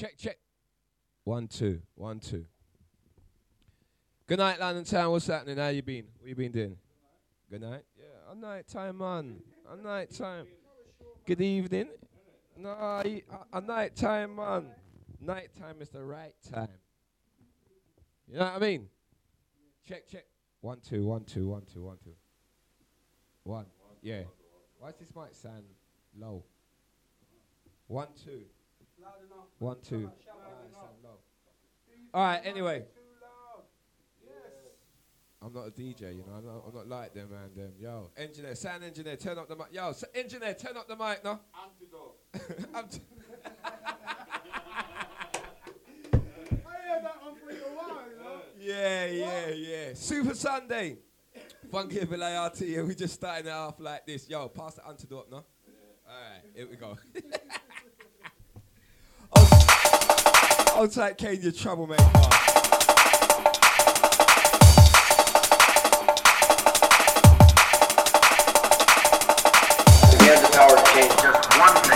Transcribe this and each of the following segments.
Check. 1, 2, 1, 2. Good night, London Town. What's happening? How you been? What you been doing? Good night. Yeah, on night time, man. On night time. Good evening. No, on night time, man. Night time is the right time. You know what I mean? Check. 1, 2, 1, 2, 1, 2, 1, 2. 1. Yeah. Why does this mic sound low? 1, 2. 1, 2. Sound low. All right. Anyway. I'm not a DJ, you know. I'm not like them, man. Yo, engineer, sound engineer, turn up the mic. Yo, engineer, turn up the mic, no? Antidote. I heard that one for a while, you know? Yeah. Super Sunday. Funky Vilayati, yeah. We just starting it off like this. Yo, pass the antidote, no? Yeah. All right, here we go. I'll take Kane, your troublemaker. Power to change just one thing.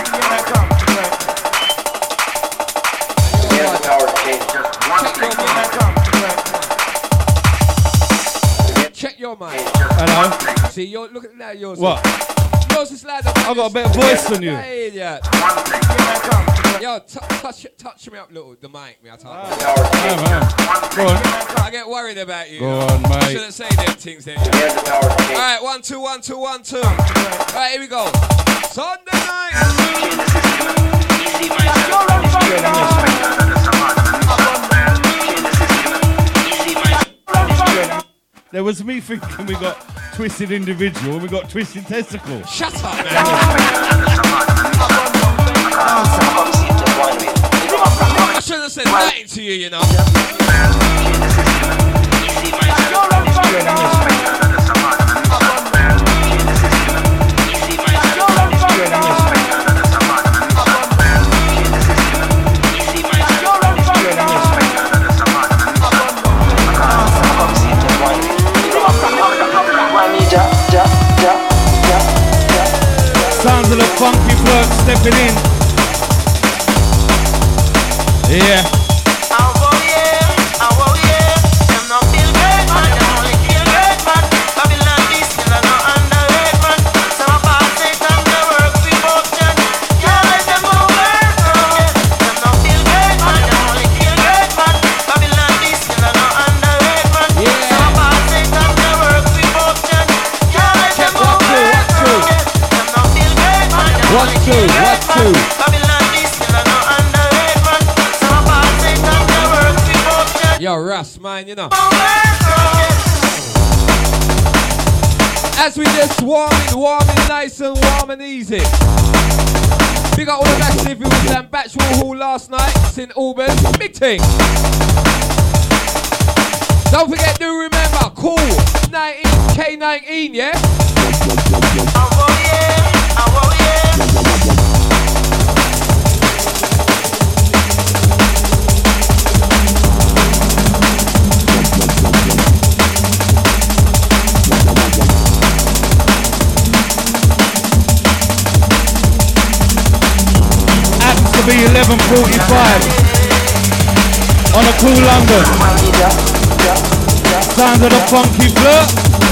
He has the power to change just one thing. Check your mic. Hello? See, you're looking at yours. What? Yours is louder. I got a better voice than you. Yeah. Yo, touch me up, little. The mic, me. I Go on. I get worried about you. Go on, mate. Shouldn't say them things then. All right, 1, 2, 1, 2, 1, 2. All right, here we go. Sunday night. There was me thinking we got twisted individual and we got twisted testicle. Shut up, man. I shouldn't have said nothing to you, you know. Sounds of the funky flirt stepping in. Yeah. Yo, Russ, man, you know. As we just warming nice and warm and easy. Big up all the massive individuals at Batchwell Hall last night, St Albans, big thing. Don't forget, do remember, cool, 19, K19, yeah? To be 11:45 on a cool London. Sounds of the funky flirt.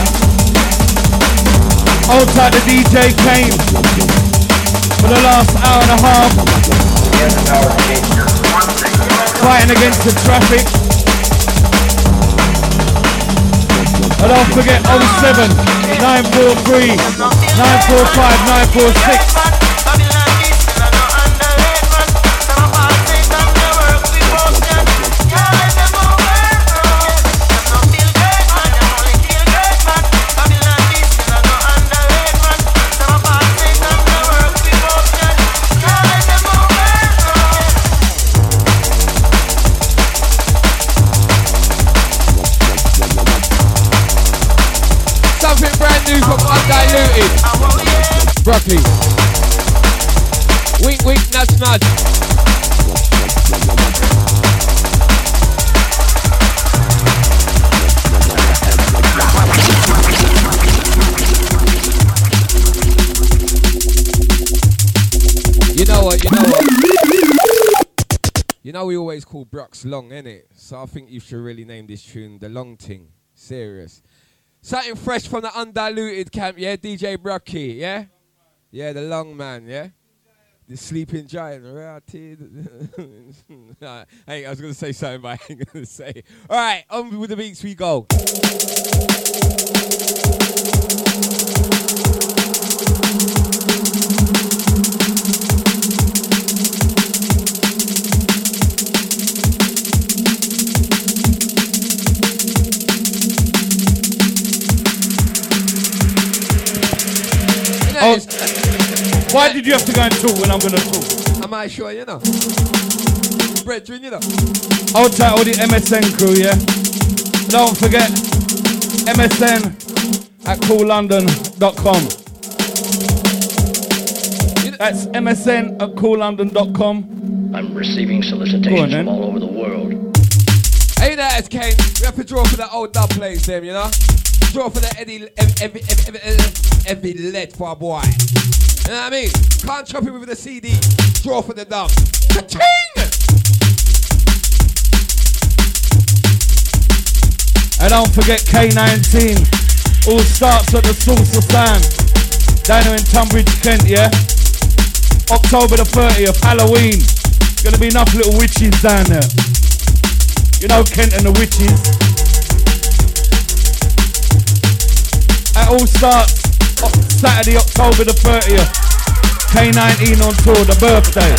Hold tight to DJ Kane for the last hour and a half. Fighting against the traffic. And don't forget 07 943 945 946. Broccoli. Wink, wink, nudge, nudge. You know what? know we always call Brox Long, innit? So I think you should really name this tune The Long Ting. Serious. Something fresh from the undiluted camp, yeah? DJ Brocky, yeah? Yeah, the long man, yeah? The sleeping giant. Hey, I was going to say something, but I ain't going to say it. All right, on with the beats we go. Oh, why did you have to go and talk when I'm going to talk? Am I sure, you know? Brethren, you know? I'll tell all the MSN crew, yeah? Don't forget, MSN at coollondon.com. That's MSN at coollondon.com. I'm receiving solicitations from all over the world. Hey there, it's Kane. We have to draw for the old dub plays, them, you know? Draw for the heavy lead for a boy. You know what I mean? Can't chop it with the CD. Draw for the dub. Ka-ching! And don't forget K19. All starts at the Source of Sound. Down here in Tunbridge, Kent, yeah? October the 30th, Halloween. Gonna be enough little witches down there. You know Kent and the witches. It all starts Saturday, October the 30th. K19 on tour, the birthday.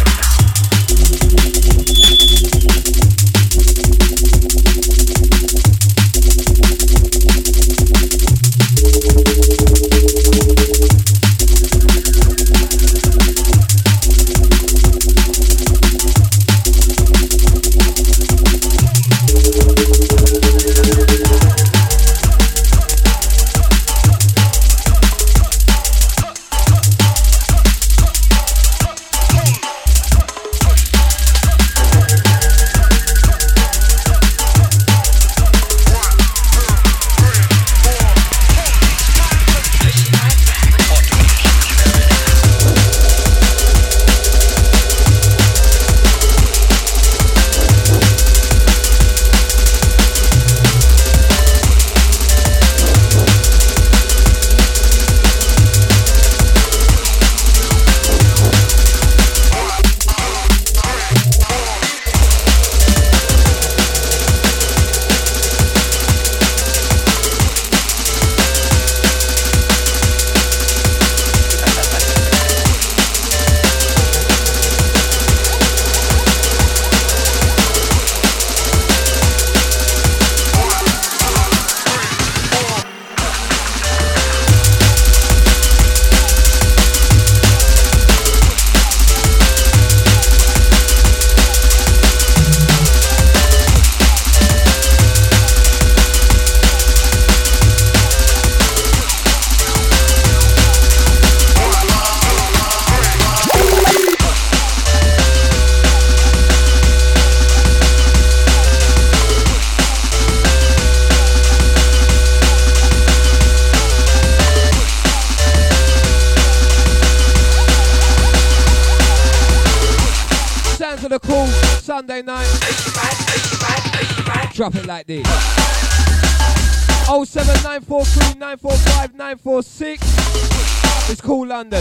Sunday night. Drop it like this. 07943 945 946. It's Cool London.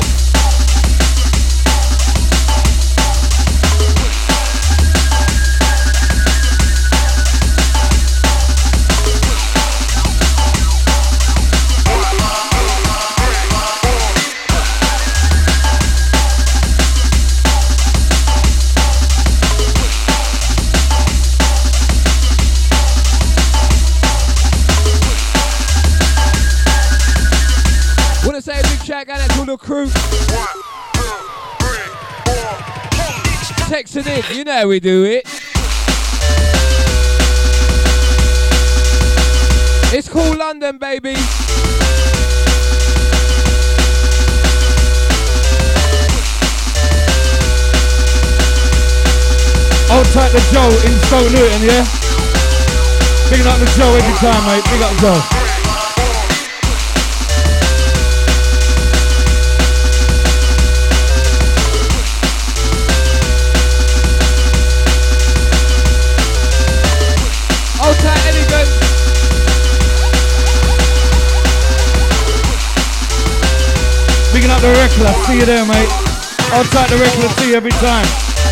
Say a big shout out to the crew. 1, 2, 3, 4. Texting in, you know how we do it. It's Cool London, baby. Hold tight to Joe in Stoke Newton, yeah? Big up to Joe every time, mate. Big up Joe. Regular, see you there, mate. Hold tight the Regular, see you every time.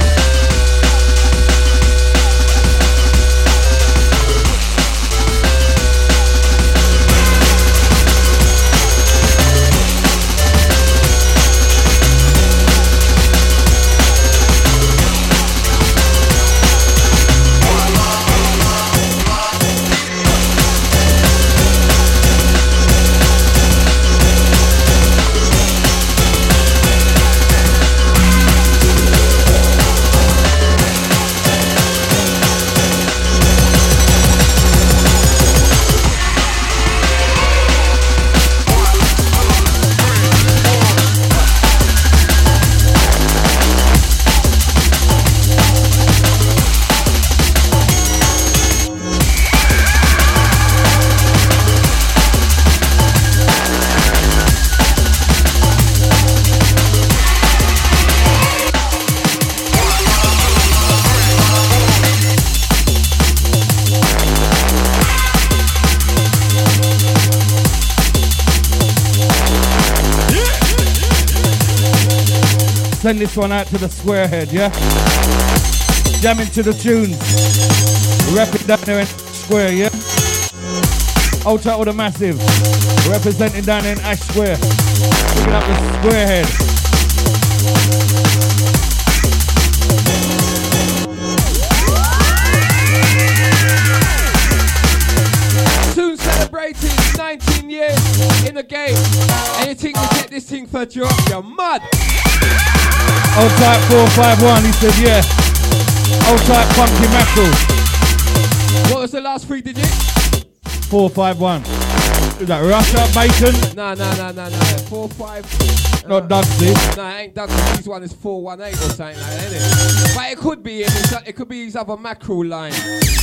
Send this one out to the Squarehead, yeah? Jamming to the tunes. Rep it down there in Square, yeah? Out with the Massive. Representing down in Ash Square. Picking up the Squarehead. Soon celebrating 19 years in the game. And you think you get this thing for a drop? You're mad. Old type 451, he said, yeah. Old type Funky Mackerel. What was the last 3 digits? 451. Is that Russia, Bacon? No. 4-5. Not Dugsy. No, it ain't Douglas. This one is 418 or something like that, isn't it? But it could be it could be his other mackerel line.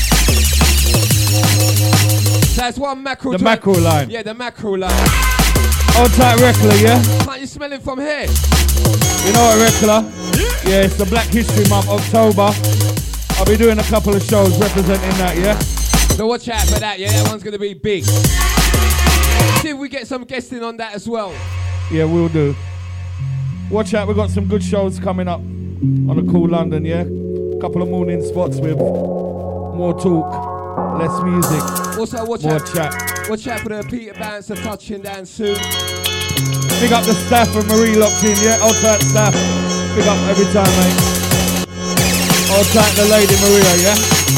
So it's one mackerel. The mackerel line. Yeah, the mackerel line. Old type Regular, yeah? Can't you smell it from here? You know what, Regular? Yeah, it's the Black History Month, October. I'll be doing a couple of shows representing that, yeah? So watch out for that, yeah? That one's going to be big. See if we get some guesting on that as well. Yeah, we'll do. Watch out, we've got some good shows coming up on the Cool London, yeah? Couple of morning spots with more talk, less music, Also, watch more out. chat. Watch out for the Peter Bouncer touching down soon. Big up the staff and Marie locked in, yeah? Old tight staff. Big up every time, mate. Old tight the lady Maria, yeah?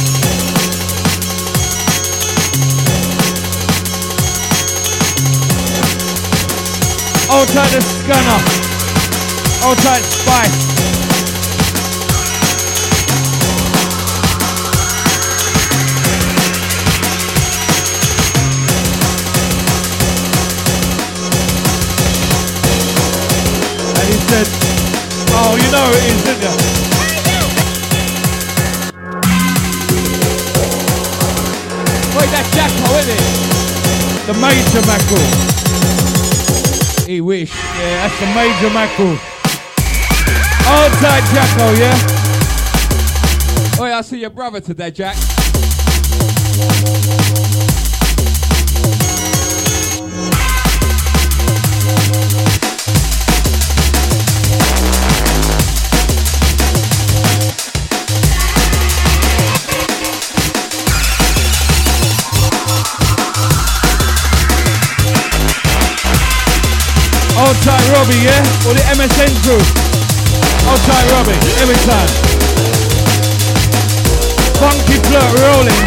Old tight the Scanner. Old tight Spice. Said, oh, you know it is, didn't you? Wait, that's Jacko, isn't it? The Major Mackerel. He wish. Yeah, that's the Major Mackerel. Old tight Jacko, yeah? Oh, yeah, I see your brother today, Jack. Old tight Robbie, yeah? Or the MSN crew. Old tight Robbie, every time. Funky flirt rolling.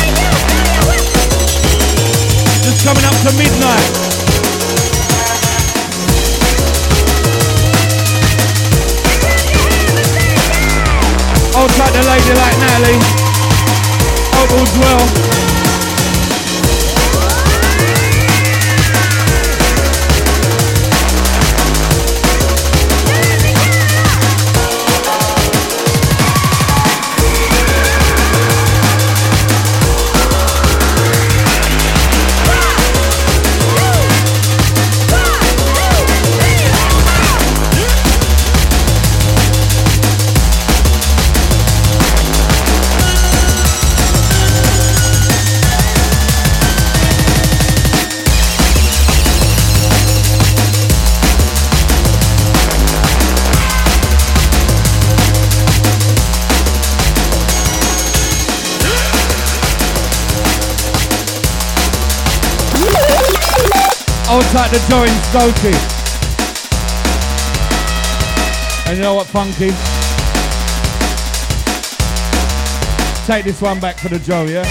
Just coming up to midnight. Old tight the lady like Natalie. Hope all's well. tight to Joe in Stokey. And you know what, Funky? Take this one back for the Joe, yeah?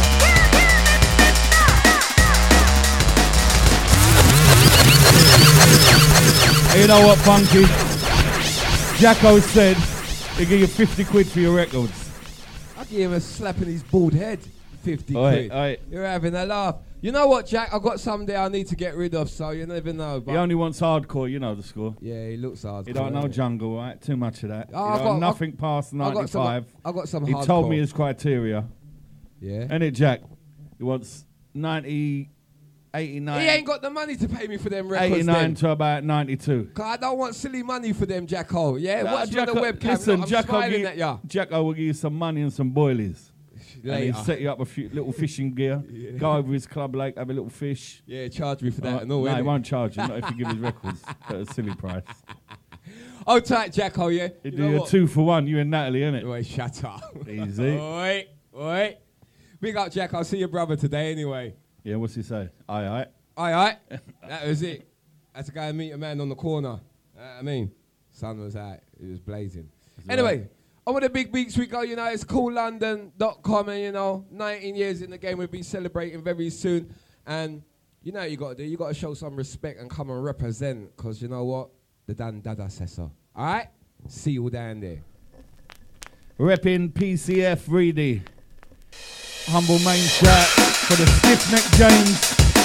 And you know what, Funky? Jacko said he'll give you 50 quid for your records. I'll give him a slap in his bald head. 50 Oi, quid. oi. You're having a laugh. You know what, Jack? I've got some there I need to get rid of, so you never know. But He only wants hardcore, you know the score. yeah, he looks hard. He don't know jungle, right? Too much of that. Oh, He I've don't got- nothing past I got 95. some He hardcore. told me his criteria. Yeah. And it, Jack? He wants 90, 89, He ain't got the money to pay me for them records. 89 then. to about 92. 'Cause I don't want silly money for them, Jacko. Yeah, watch me on the webcam. Listen, Look, I'm smiling give, at ya. Jacko will give you some money and some boilies. And Later. he'll set you up a few little fishing gear. Go over his club lake, have a little fish. Yeah, charge me for that and no, all. he innit? won't charge you, not if you give his records at a silly price. Oh, tight, Jacko, yeah? He'll You do know you a what? 2 for 1, you and Natalie, innit? Oi, shut up. Easy. Oi. Big up, Jack. I'll see your brother today anyway. Yeah, what's he say? Aye. Aye. That was it. I had to go and meet a man on the corner. I mean, sun was out. It was blazing. Anyway, on with the big beats we go. You know, it's coollondon.com, and, you know, 19 years in the game. We'll be celebrating very soon. And you know what you got to do? You got to show some respect and come and represent, because you know what? The Dan Dada says so. All right? See you down there. Repping PCF Reedy. Humble main shout for the Stiff-Neck James.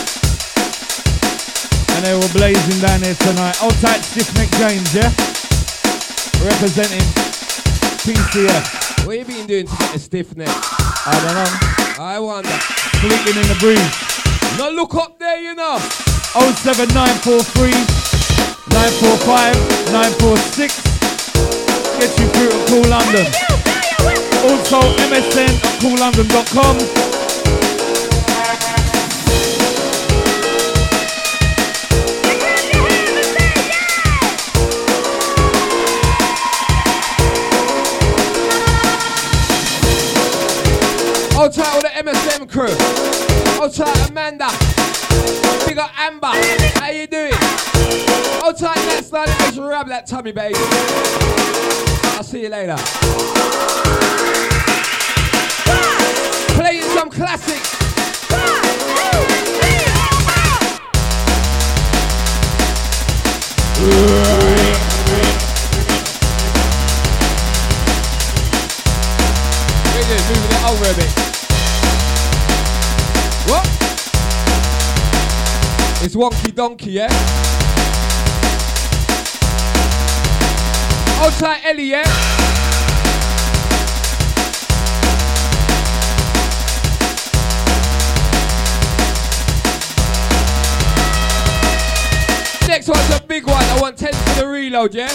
And they were blazing down here tonight. Old tight Stiff-Neck James, yeah? Representing PCF. What you been doing to get a stiff neck? I don't know. I wonder. Sleeping in the breeze. Now look up there, you know. 07943 945 946. Get you through to Cool London. Also MSN at coollondon.com. Hold tight with the MSM crew. Hold tight Amanda. Big up Amber. How you doing? Hold tight next night. Let's rub that tummy, baby. I'll see you later. Playing some classics. Moving it over a bit. What? It's Wonky Donkey, yeah? Hold tight Ellie, yeah? Next one's a big one. I want 10 for the reload, yeah?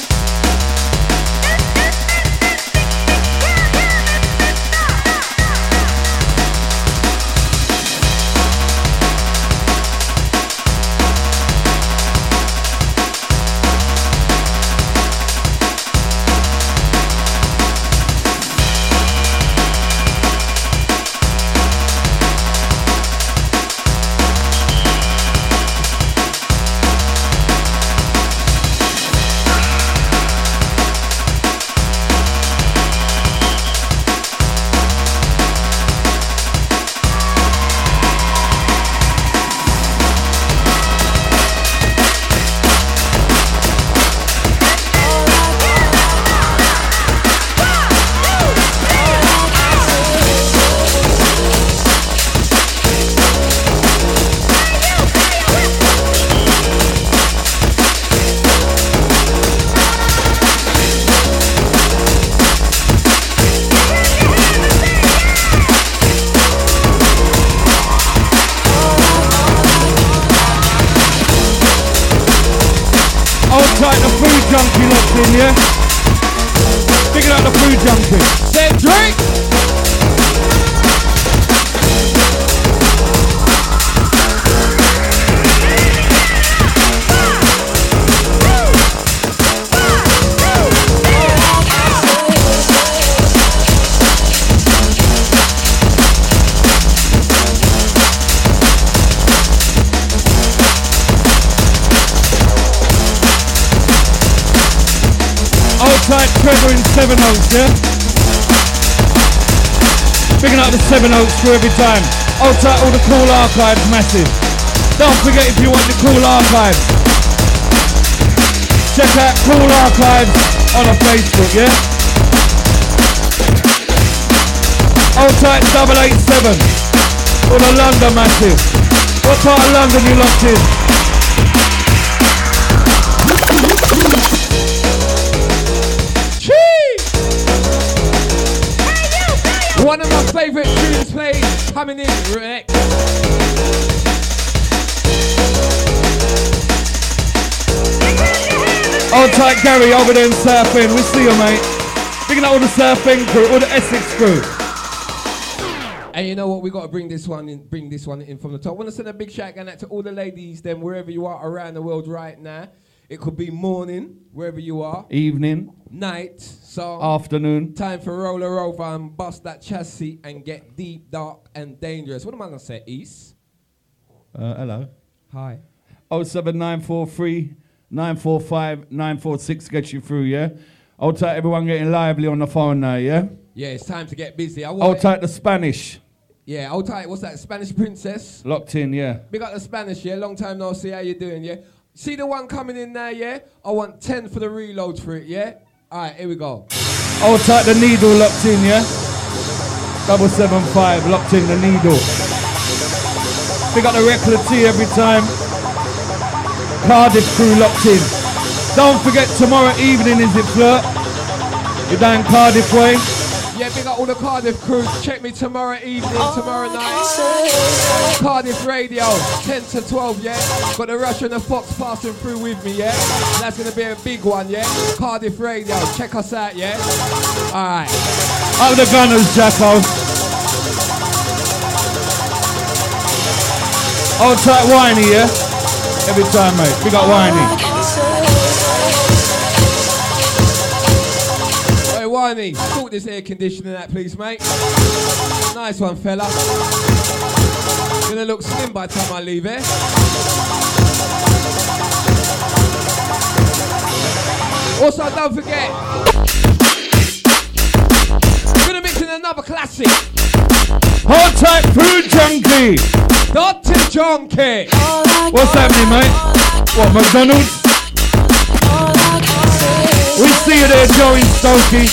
Junkie locked in, yeah? Picking up the food junkie. Then drink! weather in Seven Oaks, yeah? Picking up the Seven Oaks crew every time. Hold tight, all the cool archives, massive. Don't forget if you want the cool archives. Check out Cool Archives on our Facebook, yeah? Hold tight 887. All the London massive. What part of London you locked in? One of my favourite tunes played coming in, Rick. Hold tight, Gary, over there in South End. We see you, mate. Picking up all the South End crew, all the Essex crew. And you know what? We got to bring this one in from the top. I want to send a big shout out to all the ladies, them wherever you are around the world right now. It could be morning, wherever you are. Evening. Night. So afternoon. Time for roller over and bust that chassis and get deep, dark, and dangerous. What am I going to say, East? Hello. Hi. 07943 945 946 gets you through, yeah? Hold tight, everyone getting lively on the phone now, yeah? Yeah, it's time to get busy. Hold tight, the Spanish. Yeah, hold tight. What's that? Spanish princess? Locked in, yeah. Big up the Spanish, yeah? Long time no see. How you doing, yeah? See the one coming in now, yeah? I want 10 for the reload for it, yeah? All right, here we go. Hold tight, the needle locked in, yeah? 775, locked in, the needle. Big up the regular T every time. Cardiff crew locked in. Don't forget, tomorrow evening is it, Flirt? You're down Cardiff way? Yeah, big up all the Cardiff crews. Check me tomorrow evening, tomorrow night. Cardiff Radio, 10 to 12, yeah? Got the Rush and the Fox passing through with me, yeah? That's going to be a big one, yeah? Cardiff Radio, check us out, yeah? All right. Up the Gunners, Jacko. Hold tight, Whiny, yeah? Every time, mate. We got Whiny. Hey, Whiny, sort this air conditioning out, please, mate. Nice one, fella. Gonna look slim by the time I leave here. Also, don't forget, gonna mix in another classic. Hold tight, Food Junkie. Dr. Junkie. What's happening, mate? What, McDonald's? We see you there, Joey Stokey.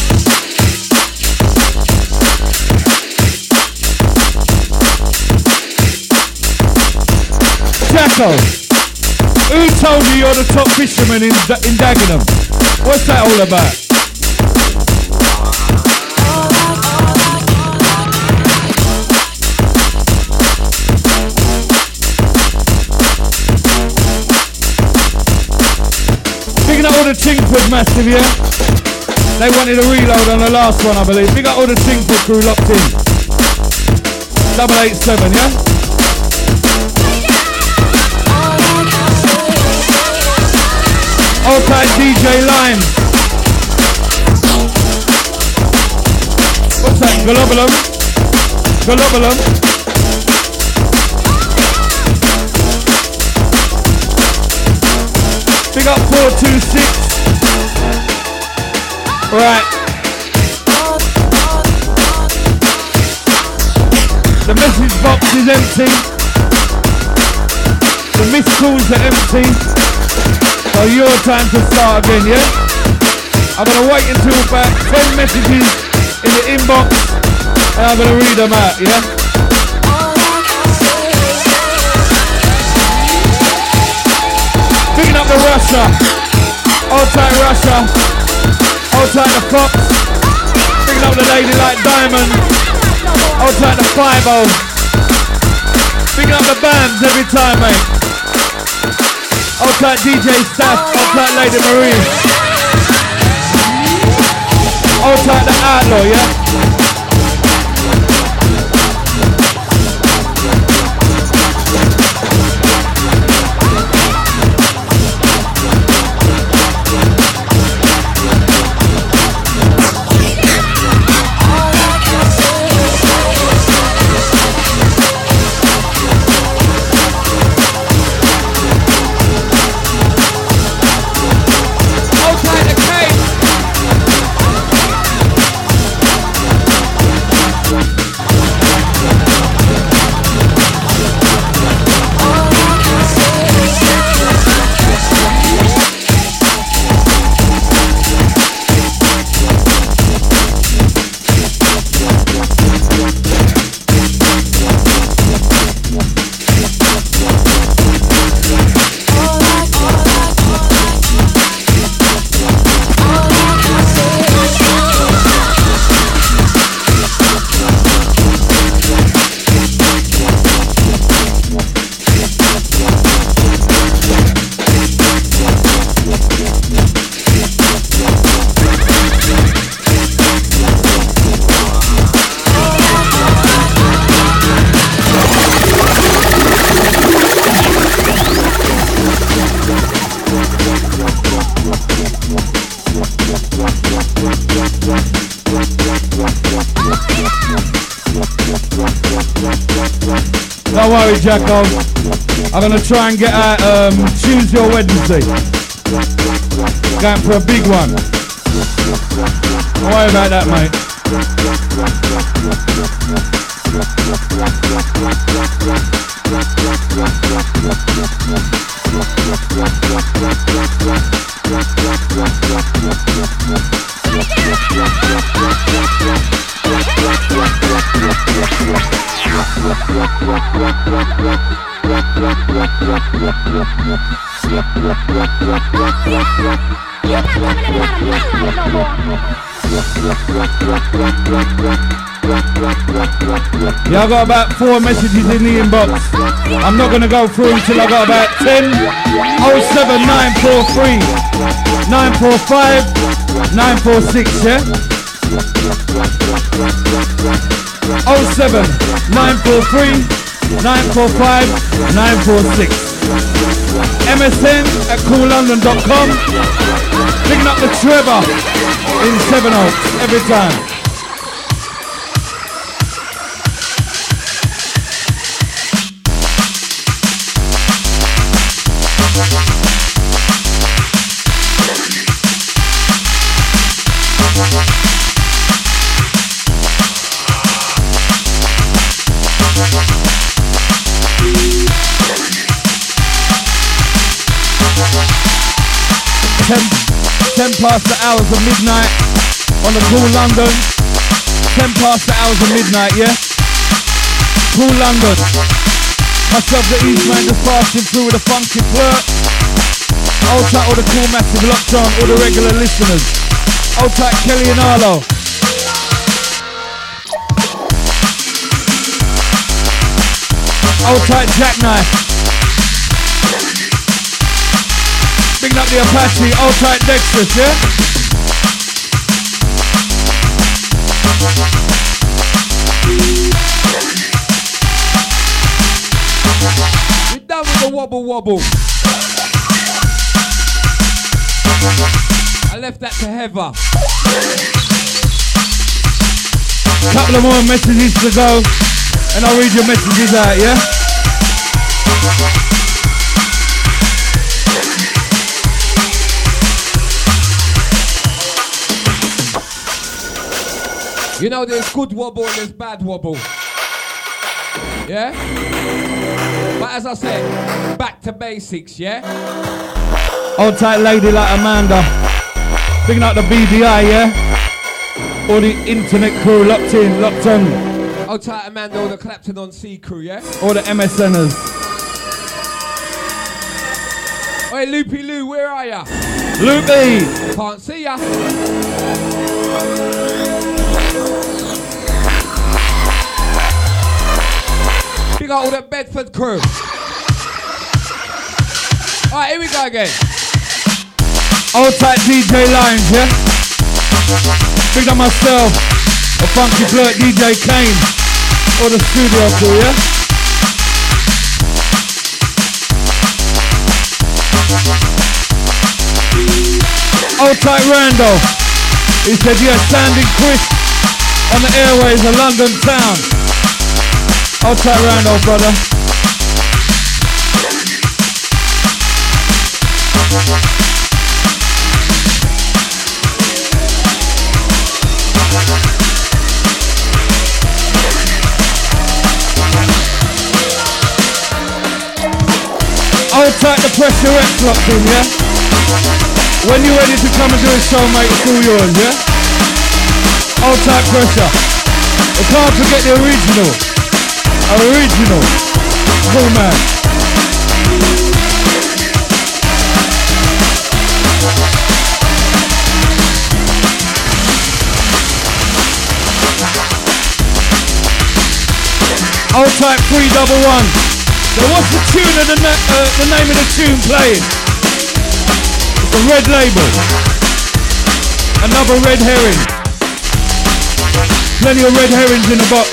Jacko, who told you you're the top fisherman in Dagenham? What's that all about? Picking up all the Chingford massive, yeah? They wanted a reload on the last one, I believe. Big up all the Chingford crew locked in. 887, yeah? Hold tight, DJ Lime. What's that? Globulum? Globulum? Big up 426. Right. The message box is empty. The missed calls are empty. So your time to start again, yeah? I'm gonna wait until about 10 messages in the inbox and I'm gonna read them out, yeah? Picking up the Russia. Hold tight Russia. Hold tight the Fox. Picking up the Lady Like Diamond. Hold tight the 5-0. Picking up the bands every time, mate. Hold tight DJ Staff. Hold tight Lady Marie. Hold tight the Outlaw, yeah? worry, Jacko. I'm gonna try and get out Tuesday or Wednesday. Going for a big one. Don't worry about that, mate. You're not coming in and out of my life no more. Yeah, I got about 4 messages in the inbox. I'm not gonna go through until I got about 10. 07943 945 946, yeah? 07943 945 946. MSN at coollondon.com. Picking up the Trevor in Sevenoaks every time. Ten past the hours of midnight on the Cool London. 10 past the hours of midnight, yeah? Cool London. Myself, the Eastman, just passing through with a funky flirt. Old tight, all the cool massive locked on, all the regular listeners. Old tight, Kelly and Arlo. Old tight, Jackknife. Bigging up the Apache, old tight Dexter's, yeah? We're done with the wobble wobble. I left that to Heather. Couple of more messages to go, and I'll read your messages out, yeah? You know, there's good wobble and there's bad wobble. Yeah? But as I said, back to basics, yeah? Old tight lady like Amanda. Picking up the BDI, yeah? All the internet crew locked in, locked on. Old tight Amanda, all the Clapton on C crew, yeah? All the MSNers. Oi, Loopy Lou, where are ya? Loopy! Can't see ya. Big up all the Bedford crew. Alright, here we go again. Old tight DJ Lines, yeah? Big up myself, a funky flirt DJ Kane. All the studio crew, yeah? Old tight Randall. He said, yeah, standing crisp on the airways of London town. Old tight Randall, brother. Old tight the Pressure X locked in, yeah? When you're ready to come and do a show, mate, it's all yours, yeah? Old tight Pressure. We can't forget the original. Original. Cool man. Old type 311. So what's the tune of the name of the tune playing? It's a Red Label. Another red herring. Plenty of red herrings in the box.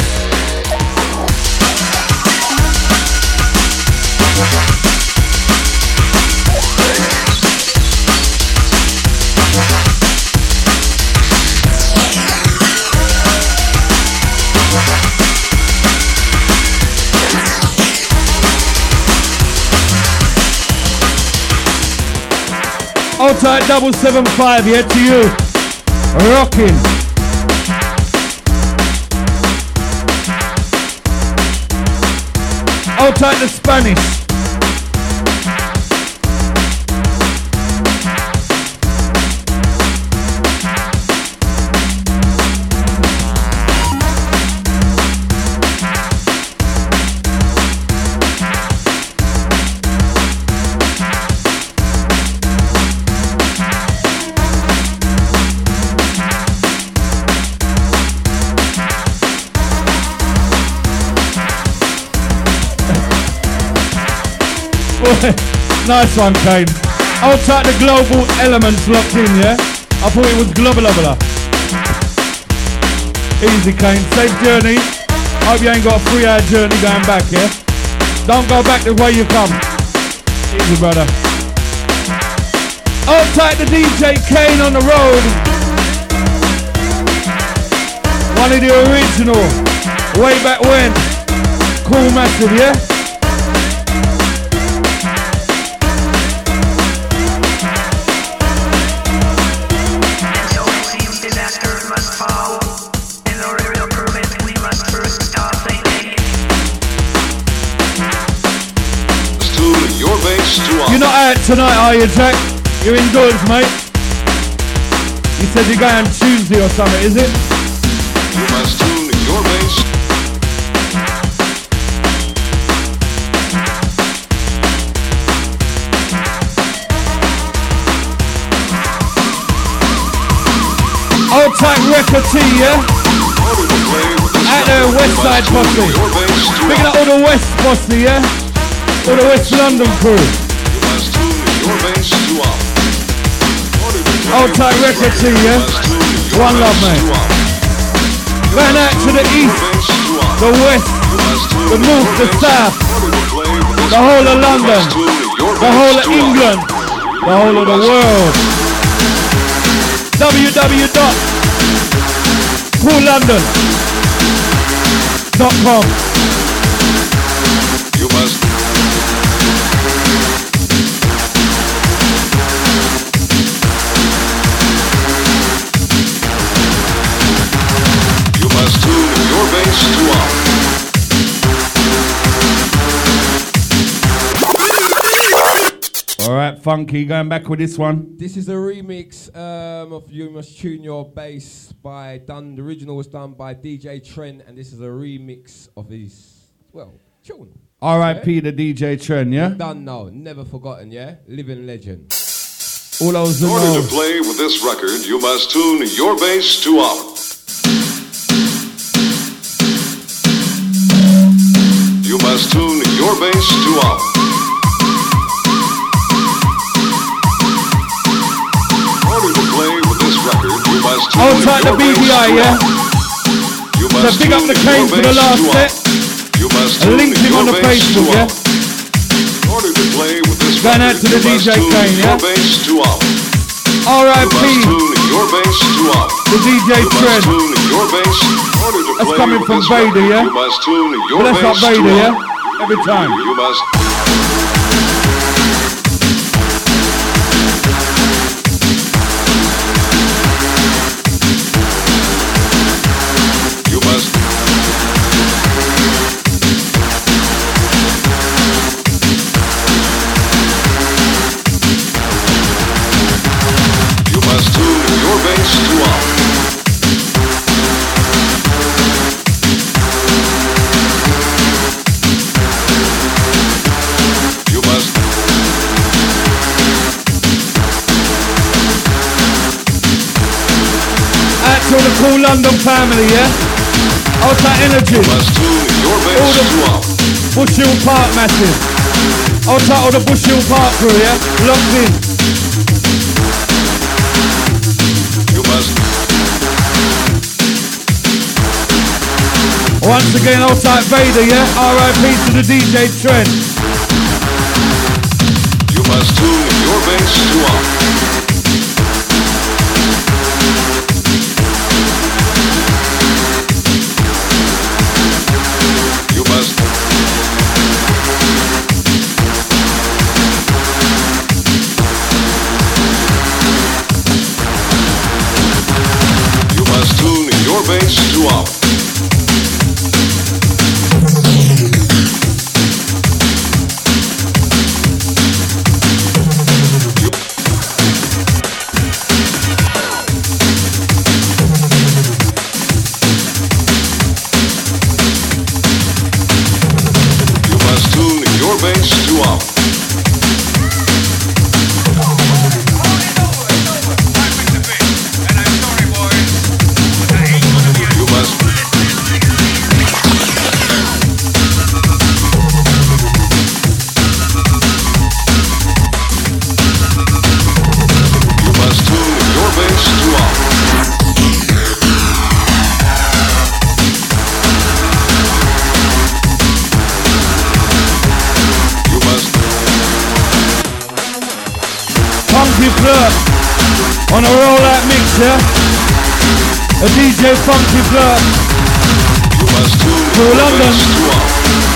Hold tight 775, yeah, to you. Rocking. Hold tight the Spanish. Nice one, Kane. I'll take the global elements locked in, yeah? I thought it was global. Easy, Kane. Safe journey. Hope you ain't got a 3-hour journey going back, yeah? Don't go back the way you come. Easy, brother. I'll take the DJ Kane on the road. One of the original. Way back when. Cool massive, yeah? You're not out tonight, are you, Jack? You're indoors, mate. You said you're going Tuesday or something, is it? You must tune your bass. Old tight record T, yeah? Out there, West Side Posse. Picking up all the West Posse, yeah? All the West London crew. Old tight record to you, yeah? One love, mate. Going out to the east, the west, the north, the south, the whole of London, the whole of England, the whole of the world. www.coolondon.com. You must. You must tune your bass to off. All right, Funky, going back with this one. This is a remix of You Must Tune Your Bass by done. The original was done by DJ Trent, and this is a remix of his, well, tune. R.I.P. the DJ Trend, yeah? Done now, never forgotten, yeah? Living legend. All those In order know. to play with this record, you must tune your bass to off. You must tune your bass to off. In order to play with this record, you must tune I'll take the your bass BBI, to yeah? off. You So must big up tune the your Kane for the bass last to set. off. You must And tune link him your on the bass Facebook, to yeah? off. In order to play with this Going record, out to the you must DJ tune Kane, your yeah? bass to off. You R.I.P. must tune your bass to off. the DJ You must Trend. tune your bass. In order to That's play coming with from this Vader, record, yeah? You must tune your Bless up bass Vader, to yeah? off. Every time. You must. You must. You must tune your bass to off. You must. Out to the Cool London family, yeah? Out that energy. You must tune your All bass the to off. Bush Hill Park massive. Out to all the Bush Hill Park crew, yeah? Locked in. You must. Once again, out that Vader, yeah? R.I.P. to the DJ Trend. You must tune your bass to off. You must. up. You must. You must tune your bass to up. Funky Flirt on a rollout mix, yeah? A DJ Funky Flirt You must tune to your London. bass to up.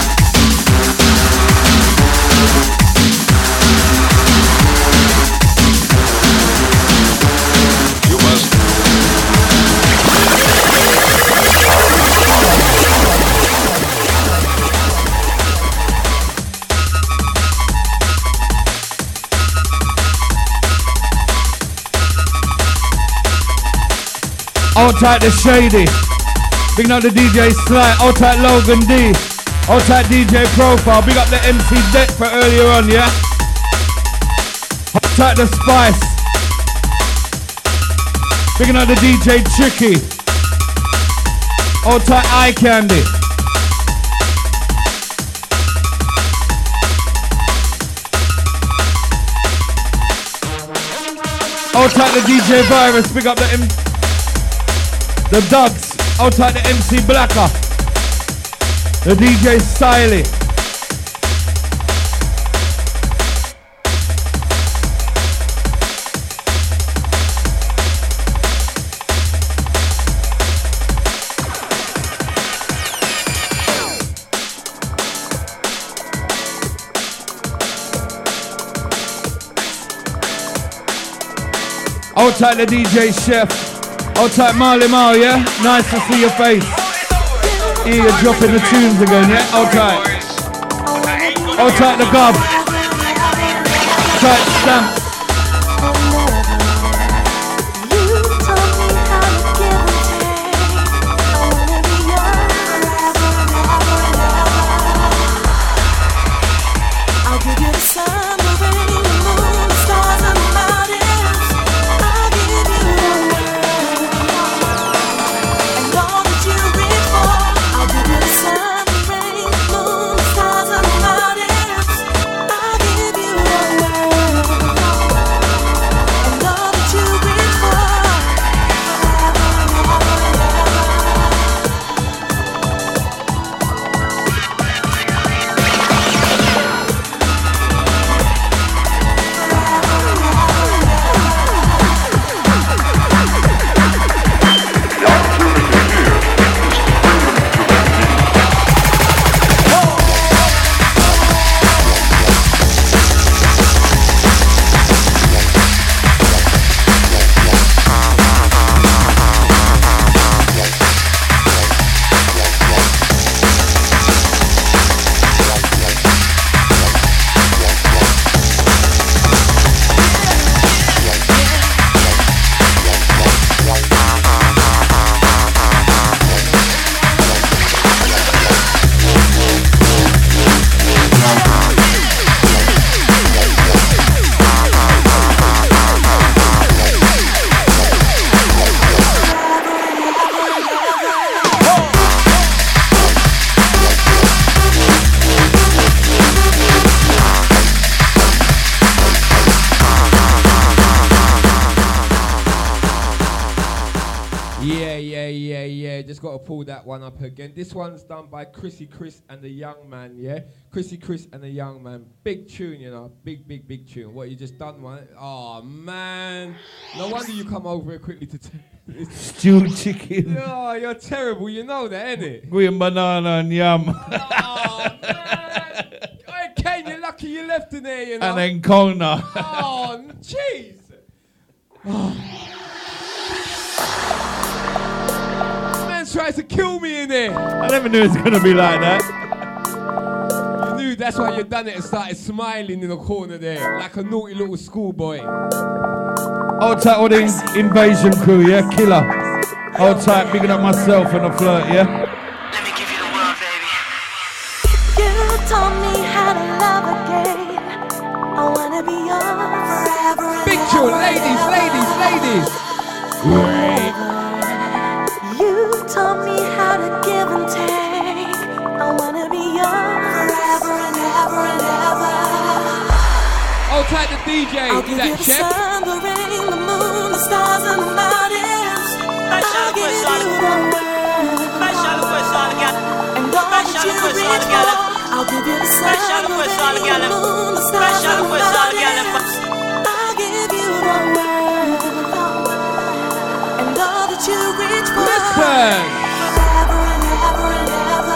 You must. Out tight the Shady. Big up the DJ Sly. Out tight Logan D. Out tight DJ Profile. Big up the MC Deck for earlier on, yeah? Out tight the Spice. Big up the DJ Tricky. Out tight Eye Candy. Out tight the DJ Virus. Big up the Dugs, out tight the MC Blacker, the DJ Styley. Out tight the DJ Chef. Out tight Marley Marl, yeah? Nice to see your face. Here you're dropping the tunes again, yeah? Out tight. Out tight the Gov. Tight Stamp. Got to pull that one up again. This one's done by Chrissy Chris and the Young Man, yeah? Chrissy Chris and the Young Man. Big tune, you know. Big tune. What, you just done one? Oh, man. No wonder you come over here quickly to stewed chicken. Oh, you're terrible. You know that, innit? Green banana and yam. Oh, man. Hey, Ken, you're lucky you left in there, you know? And then corner. Oh, jeez. Tries to kill me in there. I never knew it was going to be like that. You knew, that's why you done it and started smiling in the corner there, like a naughty little schoolboy. Hold tight all the invasion crew, yeah? Killer. Hold tight, bigging up myself and the Flirt, yeah? Let me give you the world, baby. You taught me how to love again. wanna be yours forever and Big tune, ladies, ladies, ladies. You taught me how to give and take. I wanna be yours forever and ever and ever. Hold tight the DJ, I'll give that you the chef. sun, the rain, the moon, the stars and the mountains. I'll give you the world. And all that you reach for. I'll give you the sun, the rain, the moon, the stars and the mountains. I'll give you the world. And all that you reach for. Listen. Forever and ever and ever.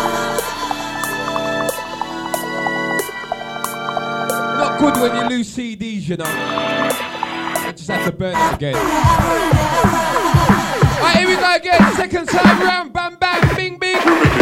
Not good when you lose CDs, you know. You just have to burn it again. Alright, here we go again. Second time round. Bam, bam, bing, bing.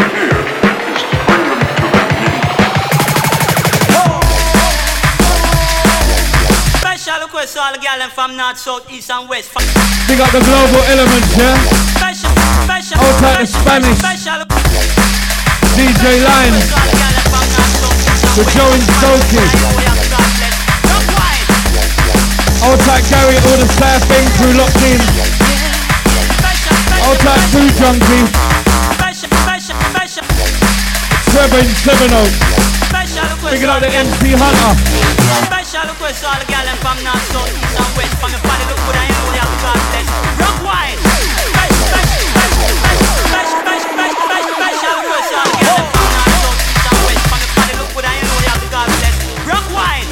Special request all the girls from north, south, east and west. Big up the global elements, yeah? Special, special, Out like the Spanish. special. DJ Lines. The Joe and Stokey. Old tight Gary, all the South End crew locked in. Old tight Food Junkie. Trevor in 7-0. Picking up the MC Hunter. Special request all the girls from north, south, east and west. From the body look good, I ain't know you God bless. Rock wide. Special request all the girls from north, south, east and west. From the body look good, I ain't know you God bless. Rock wide.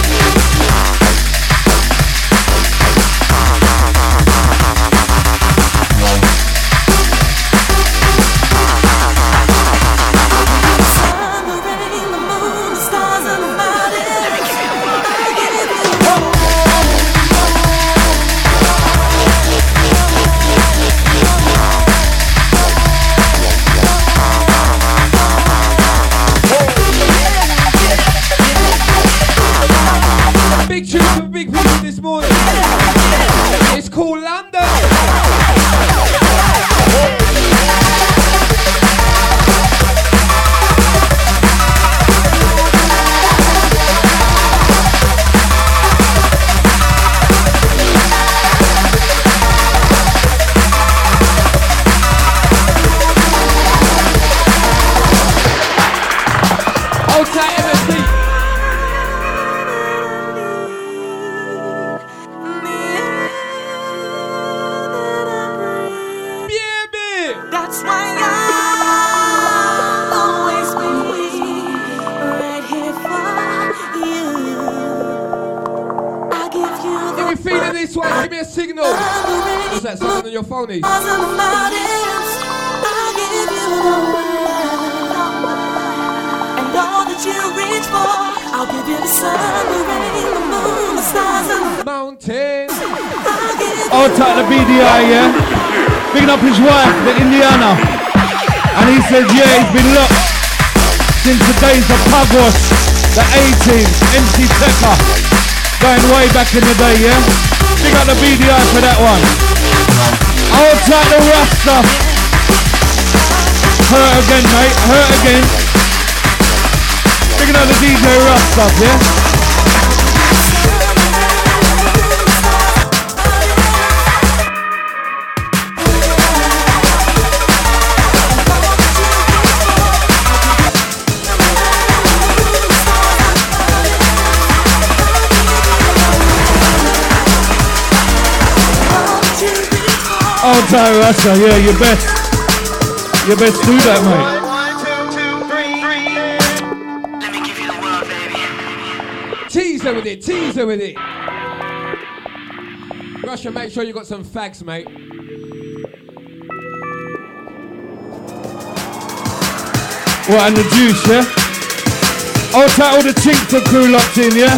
Big tune for big people this morning. It's called London. Hold tight, MSC. That's why I'll always be right here for you. I'll give you the If you're feeling this one, give me a signal. What's that, something on your phone? stars and the mountains. I'll give you the world. And all that you reach for. I'll give you the sun, the rain, the moon, the stars and the Mountain. I'll give you Old tight the BDI, yeah? Picking up his wife, the Indiana. And he says, yeah, he's been locked since the days of Pugwash, the 80s, MC Tekka. Going way back in the day, yeah? Pick up the BDI for that one. Old tight the rough stuff. Hurt again, mate, hurt again. Picking up the DJ rough stuff, yeah? Old time Russia, yeah, you best do that, mate. Let me give you the world, baby. Tease her with it, tease her with it. Russia, make sure you got some fags, mate. What, and the juice, yeah? Old tight, all the Chinkford crew locked in, yeah?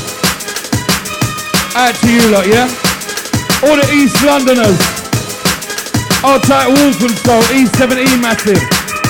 Out to you lot, yeah? All the East Londoners. Old tight Wolfenstone, E7E massive.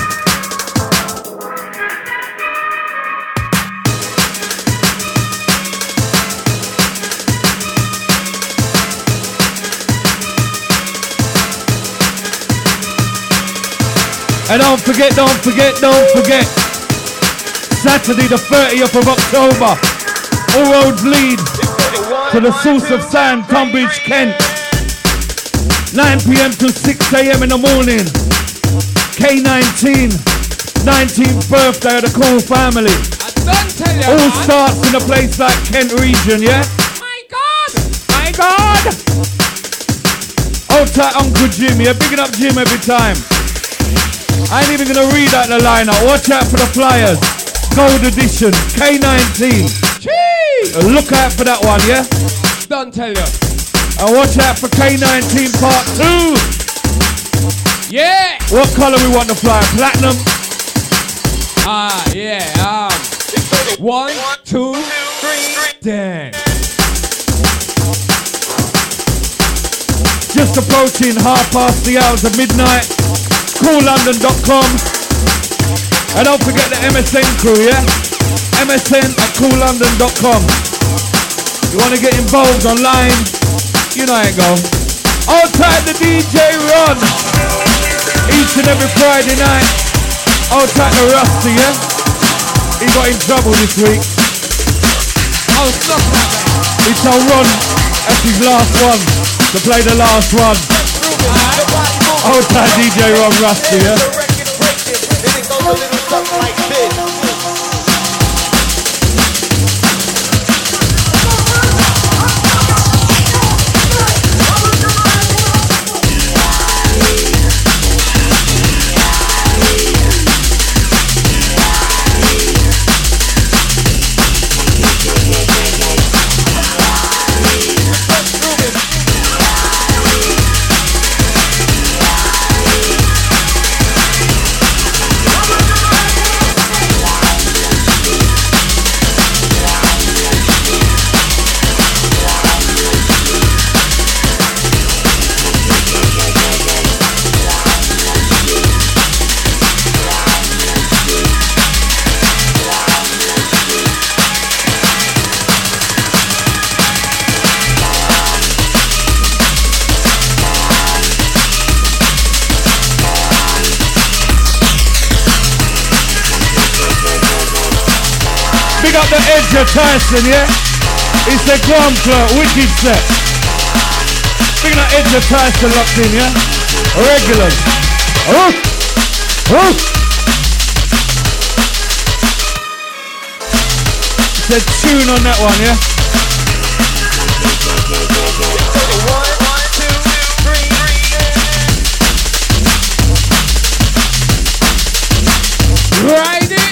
And don't forget, Saturday the 30th of October, All roads lead to the source of sound, Tunbridge, Kent. 9 p.m. till 6 a.m. in the morning. K19, 19th birthday of the Cool family. All starts in a place like Kent region, yeah? My God! My God! Old tight Uncle Jim, yeah? Bigging up Jim every time. I ain't even gonna read out the lineup. Watch out for the flyers. Gold edition, K19. Jeez. Look out for that one, yeah? Don't tell you. And watch out for K19 part 2. Yeah. What colour we want to fly? Platinum? Yeah. 1, 2, 3. Damn. Just approaching midnight. CoolLondon.com. And don't forget the MSN crew, yeah? MSN@CoolLondon.com. You want to get involved online? You know how it go. All tight the DJ Ron. Each and every Friday night. All tight the Rusty, yeah? He got in trouble this week. Oh, stop that, man. He told Ron that's his last one to play the last one. All tight DJ Ron Rusty, yeah? Big up the Edge of Tyson, yeah? It's the Grand Clerk, wicked set. Big up Edge of Tyson locked in, yeah? Regulars. Oh! Oh! It's a tune on that one, yeah? 1, 2, 3. Ride it!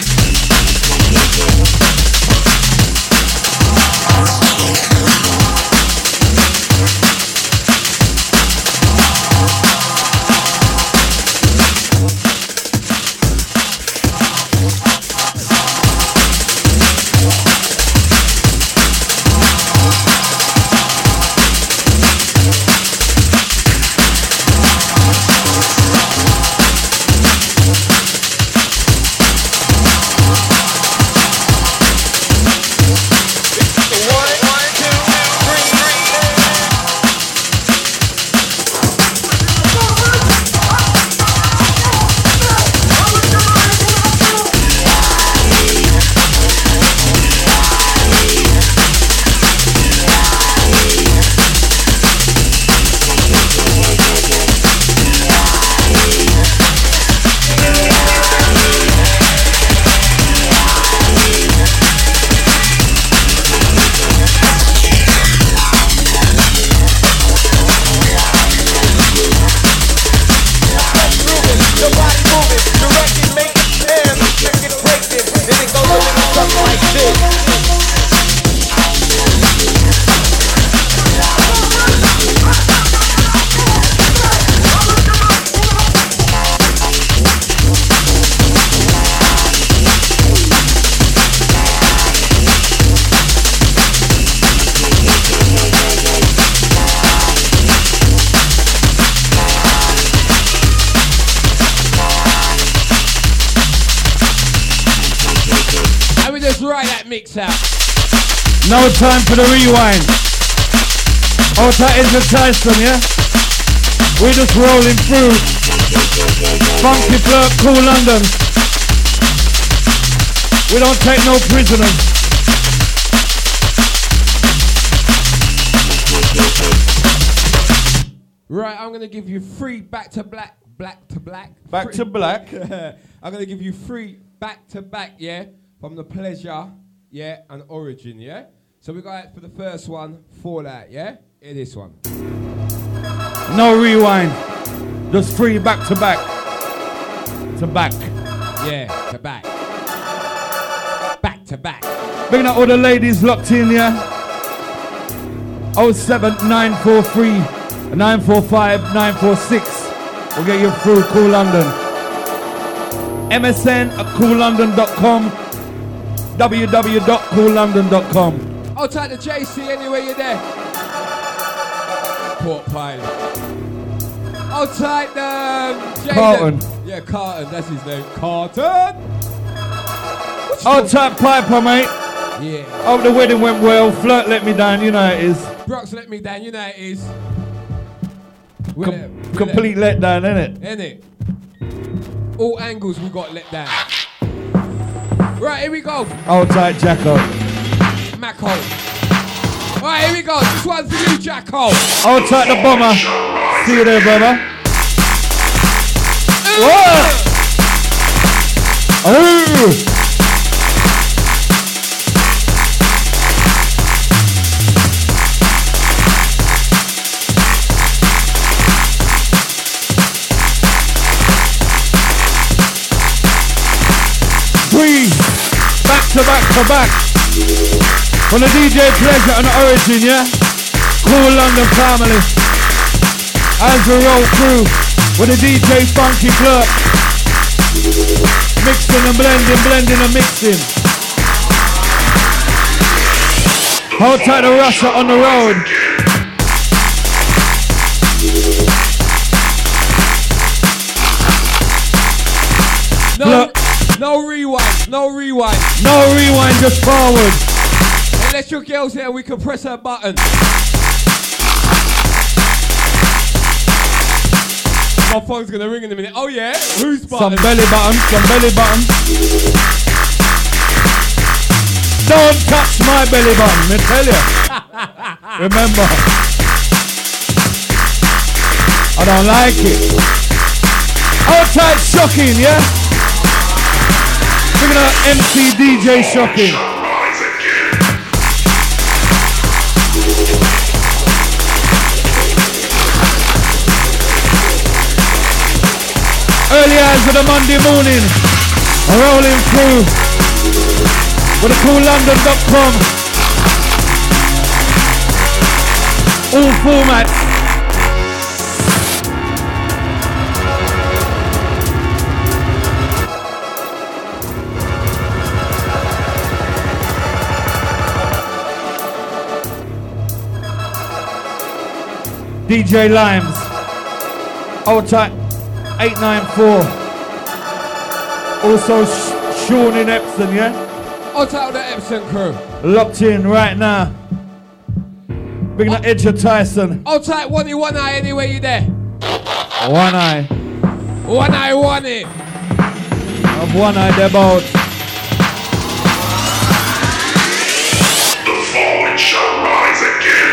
Mix out. No time for the rewind. All that is the Tyson, yeah? We're just rolling through. Funky Flirt, Cool London. We don't take no prisoners. Right, I'm gonna give you 3 back to black. Back to black. I'm gonna give you 3 back to back, yeah, from the Pleasure, yeah, and Origin, yeah. So we got it for the first one, Fallout, yeah. Hear this one. No rewind. Just 3 back to back. To back. Yeah, to back. Back to back. Bring out all the ladies locked in, yeah. 07943 945 946. We'll get you through Cool London. MSN at coollondon.com. www.coollondon.com. I'll take the JC anywhere you're there. Port Pine. I'll take the Jaden. Carlton. Yeah, Carlton, that's his name. Carlton. I'll take Piper, mate. Yeah. Hope the wedding went well. Flirt let me down, you know it is. Brock's let me down, you know it is. Complete letdown, innit? Innit? All angles we got let down. Right, here we go. I'll take Jacko. Macko. Right, here we go. This one's for you, Jacko. I'll take the bomber. See you there, brother. Whoa! Oh! Back to back. From the DJ Pleasure and Origin, yeah? Cool London family. As we roll through with the DJ Funky Clerk. Mixing and blending and mixing. Hold tight to Russia on the road. No rewind, no rewind. No rewind, just forward. Unless your girl's here, we can press her button. My phone's gonna ring in a minute. Oh yeah? Whose button? Some belly button. Don't touch my belly button, me tell you. Remember. I don't like it. Outside shocking, yeah? Bringing out MC DJ Shocking. Early hours of the Monday morning, rolling through with the coollondon.com. All formats. DJ Limes, old type 894. Also Sean in Epsom, yeah? Old type of the Epsom crew. Locked in right now. Bring the edge of Tyson. Old type one eye anywhere you there. One eye. One eye. Of one eye, they're both. The fallen shall rise again.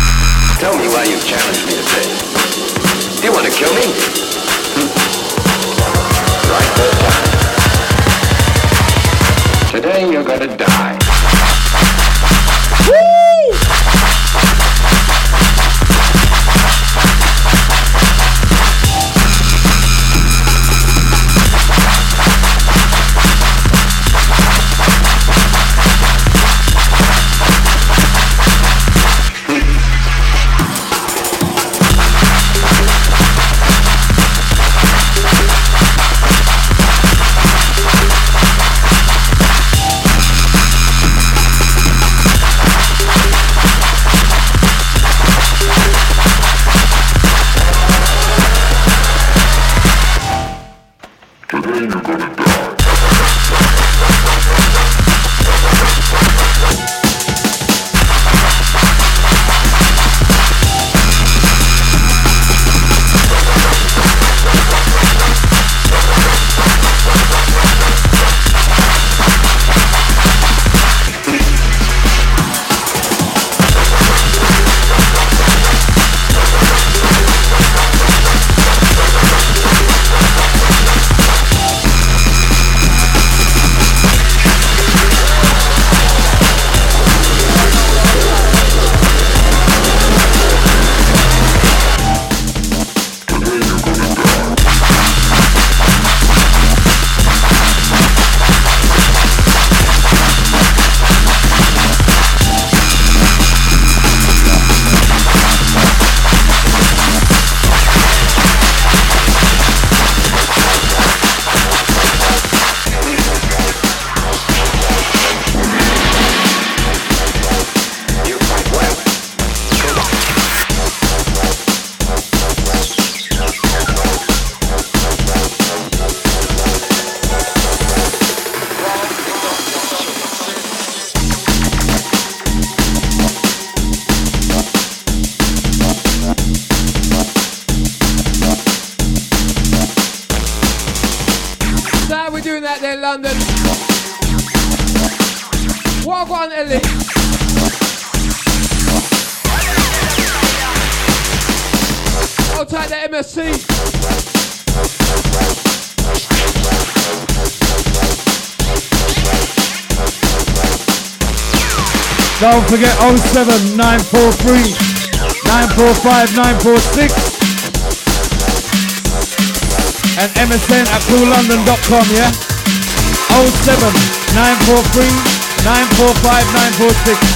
Tell me why you challenged me to this. You want to kill me? right this time. Today you're gonna die. London. Walk on, Ellie. Outside the MSC. Don't forget 07 943 945 946 and MSN at coollondon.com, yeah? 07 943 945 946.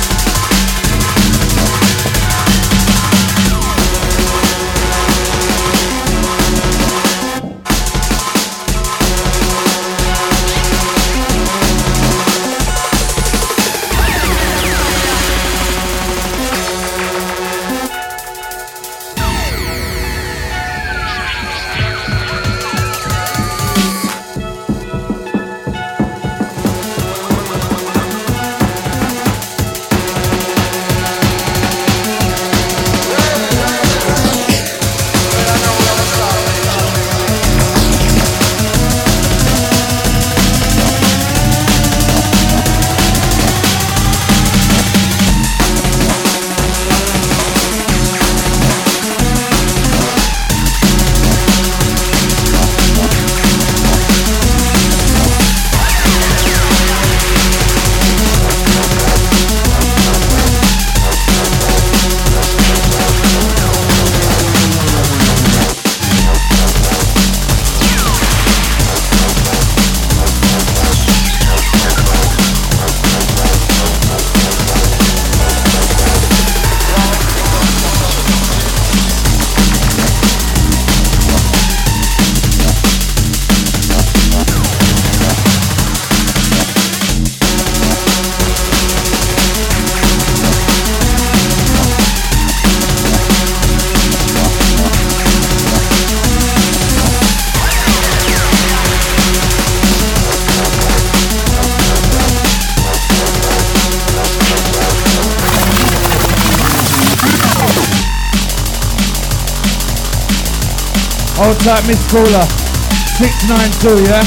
Hold tight, Miss Caller. 692, yeah?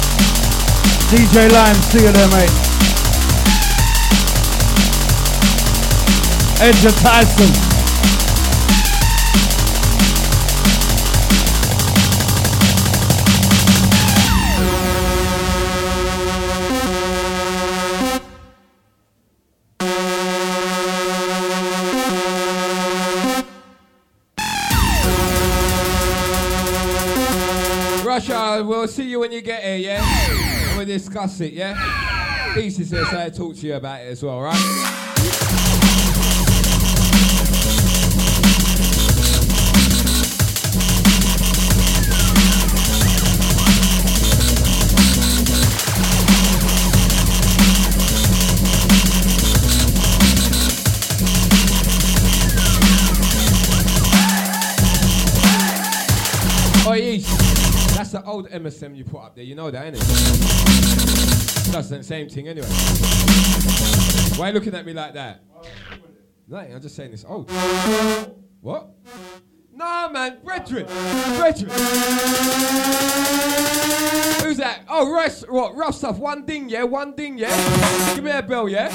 DJ Lime, see you there, mate. Edgar Tyson. No, we'll see you when you get here, yeah? And we'll discuss it, yeah? East is here, so I'll talk to you about it as well, right? That's the old MSM you put up there, you know that, innit? That's the same thing anyway. Why are you looking at me like that? Nothing, I'm just saying it's old. What? No, man, brethren. Who's that? Oh, what, rough stuff, one ding, yeah? Give me a bell, yeah?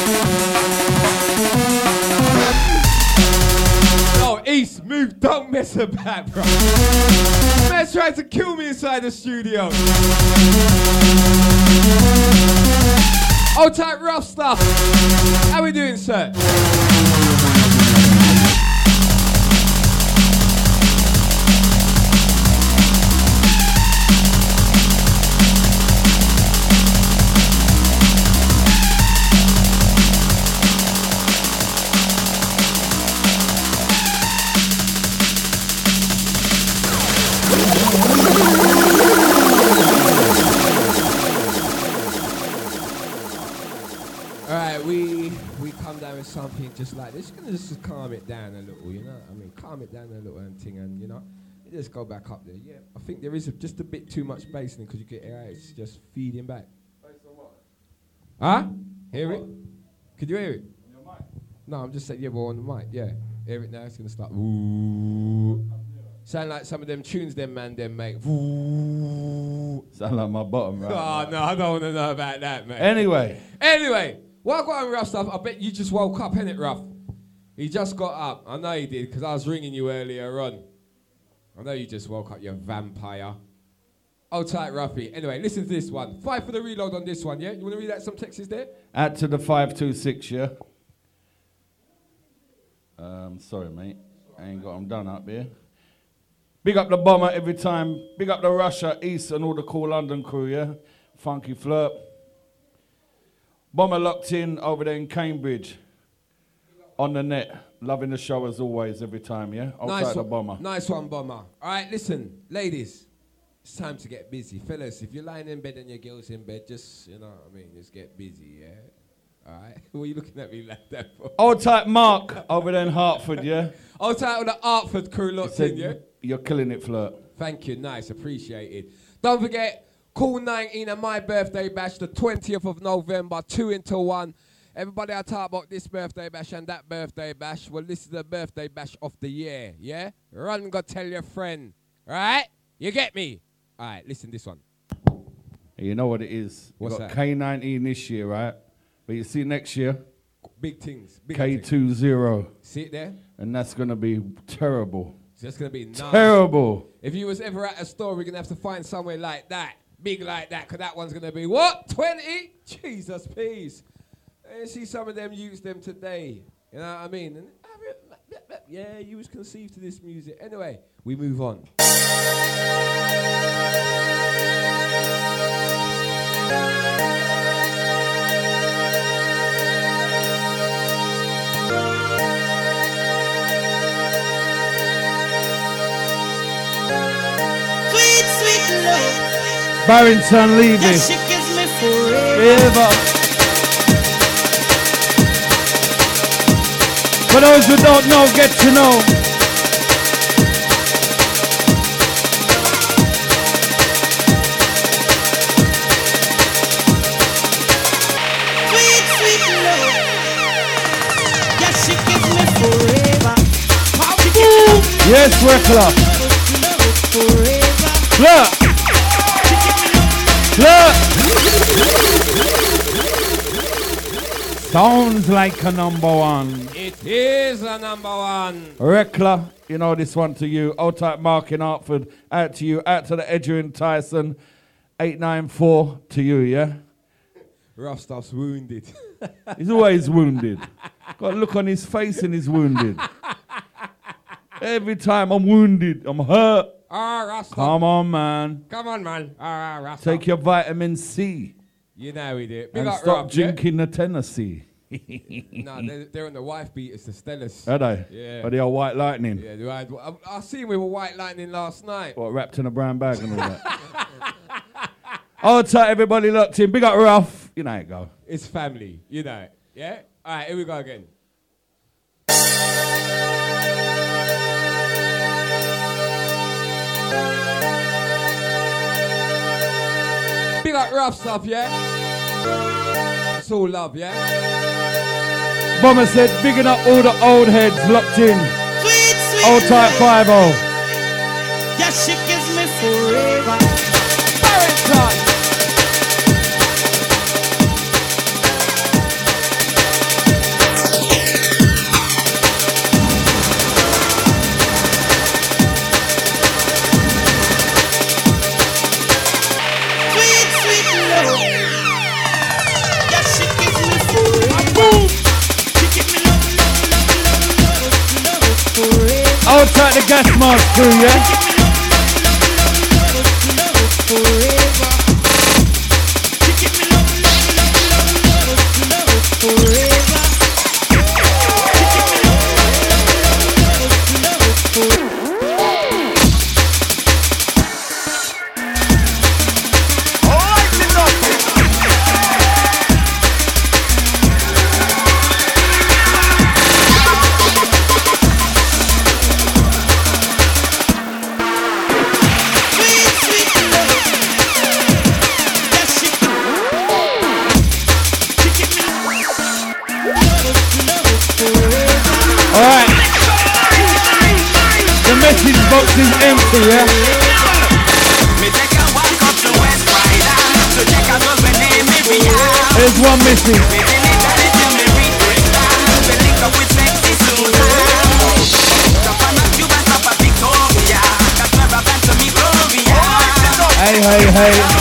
No, East, move, don't mess about, bro. Man's trying to kill me inside the studio. Old type rough stuff. How we doing, sir? We come down with something just like this. You're gonna just calm it down a little, you know what I mean? Calm it down a little and thing, and you know, you just go back up there. Yeah, I think there is just a bit too much bass in it because you get it's just feeding back. Bass on what? Huh? Hear it? Could you hear it? On your mic? No, I'm just saying, yeah, well, on the mic, yeah. Hear it now? It's gonna start. Ooh. Sound like some of them tunes them make. Ooh. Sound like my bottom, right? Oh, no, I don't want to know about that, man. Anyway. What I got on Rough stuff, I bet you just woke up, innit, Rough? He just got up. I know he did, because I was ringing you earlier on. I know you just woke up, you vampire. Oh, tight, Ruffy. Anyway, listen to this one. 5 for the reload on this one, yeah? You want to read out some texts there? Add to the 526, yeah? Sorry, mate. I ain't got them done up here. Big up the Bomber every time. Big up the Russia, East, and all the Cool London crew, yeah? Funky Flirt. Bomber locked in over there in Cambridge. On the net. Loving the show as always, every time, yeah? Outside the Bomber. Nice one, Bomber. All right, listen, ladies. It's time to get busy. Fellas, if you're lying in bed and your girl's in bed, just, you know what I mean, just get busy, yeah? All right? What are you looking at me like that for? Old type Mark over there in Hartford, yeah? Old type of the Hartford crew locked in, yeah? You're killing it, Flirt. Thank you, nice, appreciated. Don't forget, Cool 19 and my birthday bash, the 20th of November, 2 until 1. Everybody I talk about this birthday bash and that birthday bash, well, this is the birthday bash of the year, yeah? Run, go tell your friend, right? You get me? All right, listen this one. You know what it is. What's got that? K19 this year, right? But you see next year, Big things. Big K20. See it there? And that's going to be terrible. It's just going to be nice. Terrible. If you was ever at a store, we're going to have to find somewhere like that. Big like that, because that one's going to be, what, 20? Jesus, please. And see some of them use them today. You know what I mean? And, yeah, you was conceived to this music. Anyway, we move on. Sweet, sweet love. Barrington Levy. Yes, she gives me forever. For those who don't know, get to know. Sweet, sweet love. Yes, she gives me forever. How she gives me Yes, Reckler. forever. Look. Look. Sounds like a number one. It is a number one. Reckler, you know this one to you. Old type Mark in Hartford. Out to you. Out to the Edwin Tyson. 894 to you, yeah? Rough stuff's wounded. He's always wounded. Got a look on his face and he's wounded. Every time I'm wounded, I'm hurt. Rasta. Come on, man. Come on, man. Rasta. Take your vitamin C. You know we did. Big And up stop Rob, drinking the Tennessee. No, they're on the wife beaters, the Stellas. Are they? Yeah. Are they all white lightning? Yeah, I seen we were white lightning last night. What, wrapped in a brown bag and all that? Hold tight, everybody locked in. Big up Ruff. You know how it go. It's family, you know it. Yeah? All right, here we go again. Big up rough stuff, yeah? It's all love, yeah? Bomber said, bigging up all the old heads locked in. Sweet, sweet Old type 5-0. Yeah, she gives me forever. Barrington! Sweet, sweet love. Yeah, she gives me forever. Boom. She gives me love, love, love, love, love forever. Old type the gas mask crew, yeah? Alright. The message box is empty, yeah? There's one missing. Hey, hey, hey.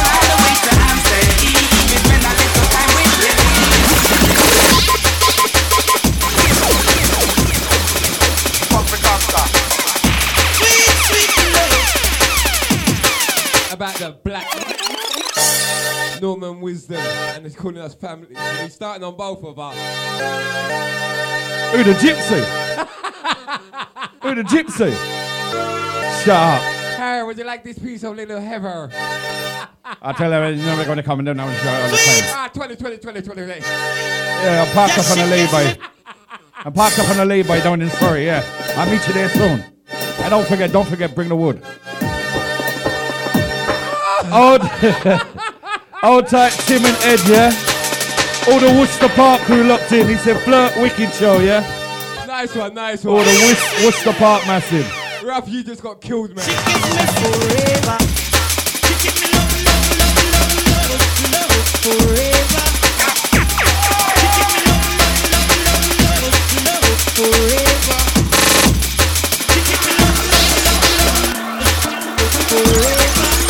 About the black Norman wisdom and he's calling us family. So he's starting on both of us. Who, the gypsy? Who, the gypsy? Shut up. Hey, would you like this piece of little heather? I tell you, you're never going to come and down and show it on the plane. 20. Yeah, I'm parked up on the lay-by. I'm parked up on the lay-by down in Surrey, yeah. I'll meet you there soon. And don't forget, bring the wood. Old tight Tim and Ed, yeah? All the Worcester Park crew locked in. He said, Flirt Wicked Show, yeah? Nice one. All the Worcester Park massive. Ralph, you just got killed, man. She gives me forever. She gives me love, love, love, love forever. She gives me love, love, love forever. She gives me love, forever.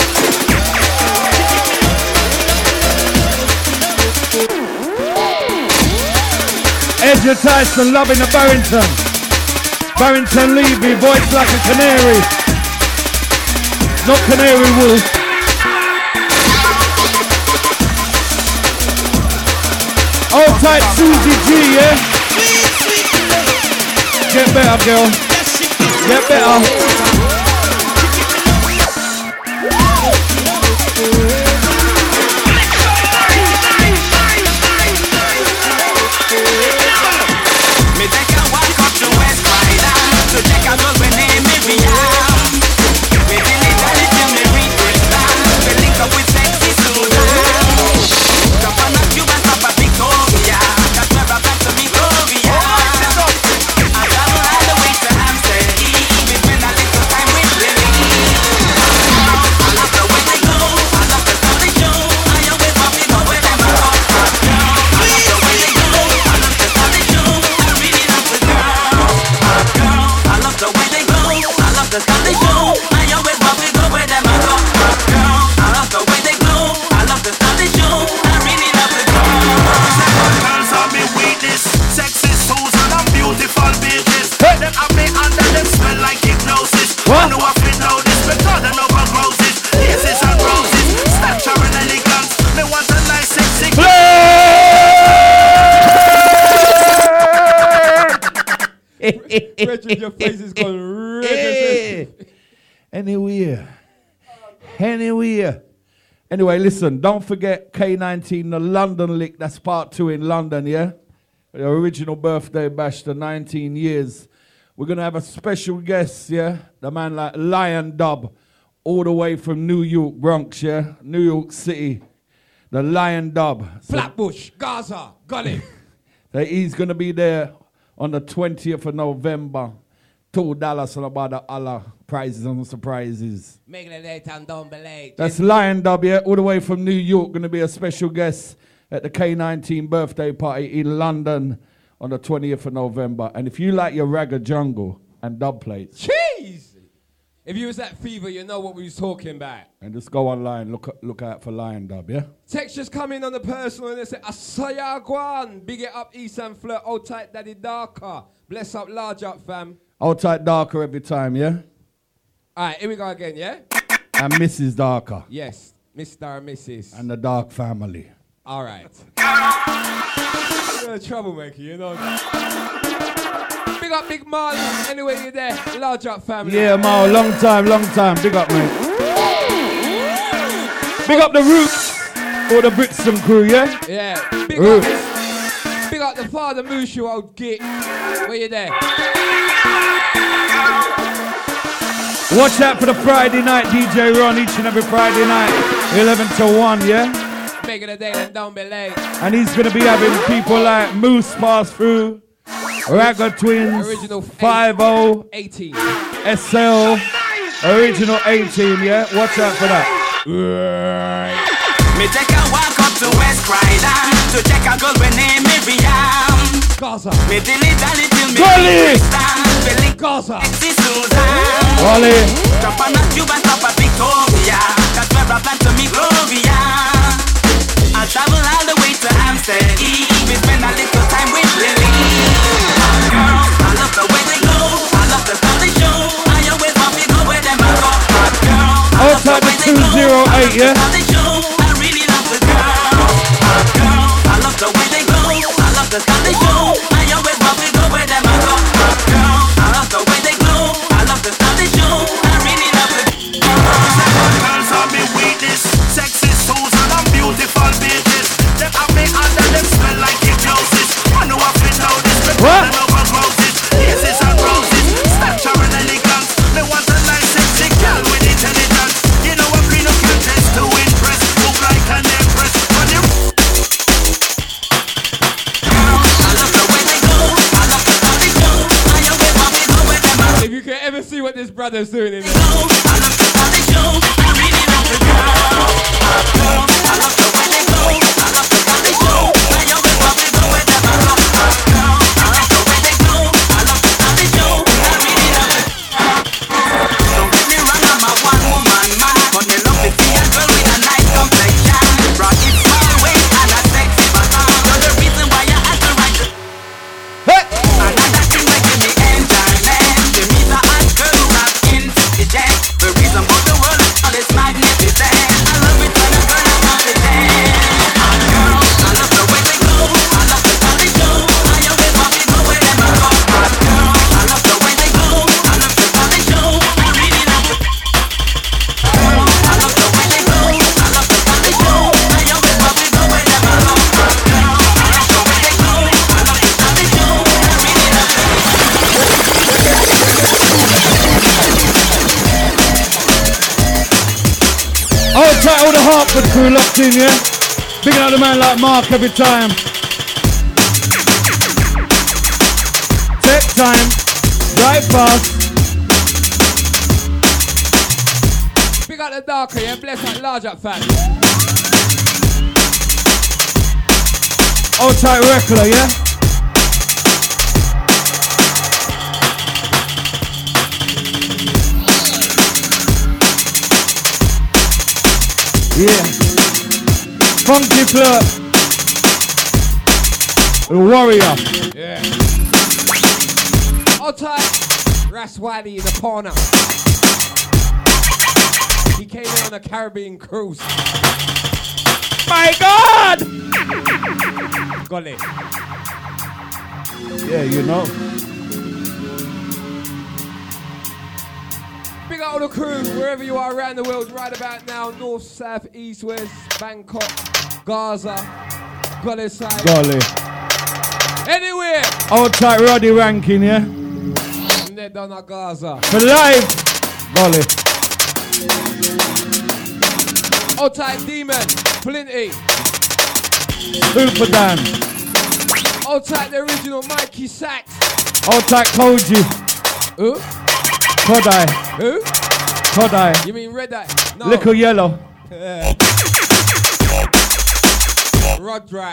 Edgar Tyson loving the Barrington. Barrington Levy, voice like a canary. Not canary wolf. Old tight Susie G, yeah? Get better, girl. Get better. What? I know I feel know this, but Richard, your face is going red. Anywhere. Anyway, listen, don't forget K19, the London lick. That's part 2 in London, yeah? The original birthday bash, the 19 years. We're going to have a special guest, yeah? The man like Lion Dub, all the way from New York, Bronx, yeah? New York City. The Lion Dub. Flatbush, Gaza, got it. He's going to be there on the 20th of November. $2 and about the Allah prizes and surprises. Make it late and don't be late. That's Lion Dub, yeah? All the way from New York. Going to be a special guest at the K19 birthday party in London on the 20th of November. And if you like your ragga jungle and dub plates, Jeez! If you was at Fever, you know what we was talking about. and just go online, look out for Lion Dub, yeah? Text just come in on the personal and they say, Asaya Guan, big it up East and Flirt, old tight daddy darker. Bless up, large up fam. Outside darker every time, yeah? Alright, here we go again, yeah? And Mrs. Darker. Yes, Mr. and Mrs. And the Dark family. Alright. You're a troublemaker, you know. Big up Big Marley, anyway you're there. Large up family. Yeah, Mao, long time. Big up, mate. Big up the Roots. Or the Brixton crew, yeah? Yeah. Big up the Father Mushu, old git. Where you there? Watch out for the Friday night DJ Ron each and every Friday night, 11 to 1, yeah? Make it a day and don't be late. And he's going to be having people like Moose pass through, Ragga Twins, Original 5-0, 18. SL, Original 18, yeah? Watch out for that. Me take a walk up to West Croydon to check a girl with name Miriam. Gaza. Me dilly dally till me Golly! Billy Gaza. sexy Susan. Ollie. Jump on a tube and stop at Victoria. That's where I plan to meet Gloria. I travel all the way to Amsterdam. We spend a little time with Lily. Girls, I love the way they go. I love the style they show. I always want me go where them I go. Girls, I love the way they go. 208, yeah? I really love the girls. Girls, I love the way they go. I love the style they show. I always want me go where them I go. Girls, I love the way they go. I love the style they show. I really love the girls. Are me weakness, sexy Susan and beautiful bitches. Them have me under them smell like hypnosis. I know I've been noticed, but What? I know about roses, daisies and roses, stature and elegance. Me want a nice sexy girl with intelligence. You know a queen of contest to impress, look like an empress. When you I love the way they go. I love the how they go. I always want me go where them are. If you can ever see what this brother's doing in I love the how they show. I really love the girls. I love the way they go. I love the how they show. I always want me go where them are. I love the way they go. I love the how they show. I really love the don't get me wrong, I'm a one woman man, but me love to see a girl with a nice complexion. Rock it small waist and a sexy bottom. You're the reason why I had to write the another thing that give me enjoyment. Give me the hot girl who have intelligence. The reason for the world is all this magnificent. I love it when a girl is confident. Girls, I love the way they go. I love the how they show. I always want me go where them I go. Girls, I love the way they go. I love the how they show. I really love the girls. I love the way they go. I love the how they show. I always want me go where them I go. Girls, I love the way they go. I love the how they show. I really love the Hold tight, all the Hartford crew locked in, yeah? Bigging out the man like Mark every time. Take time, drive fast. Big up the darker, yeah? Bless up, large up fam. Hold tight, regular, yeah? Yeah. Funky Flirt. The warrior. Yeah. All tight. Ras Wiley in the corner. He came in on a Caribbean cruise. My God! Got it. Yeah, you know. all the crew, wherever you are around the world, right about now, north, south, east, west, Bangkok, Gaza, Gully side. Golly. Anywhere. Old tight Roddy Rankin, yeah? And they're done at Gaza. For life. Golly. Old tight Demon, Plenty. Super Dan. Old tight the original Mikey Sachs. Old tight Koji. Who? Kodai. Who? Kodai. You mean Red Eye? No. Little Yellow. Yeah. Rodrak.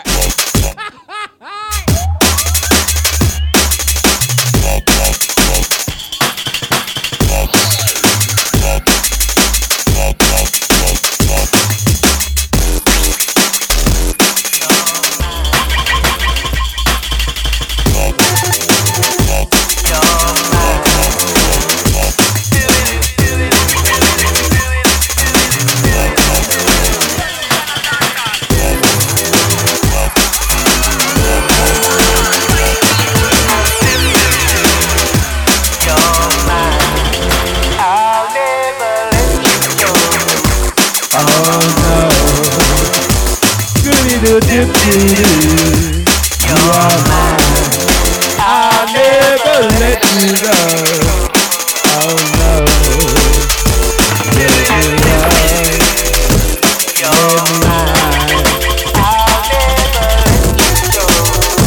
You are mine. I'll never let you go. Oh no. You're mine. You're mine. I'll never let you go.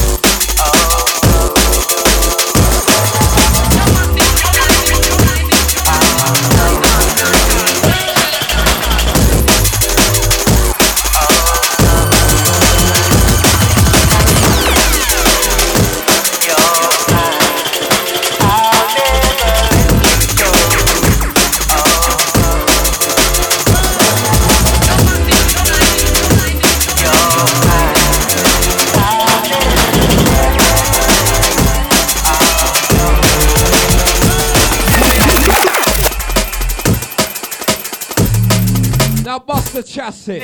Now bust the chassis.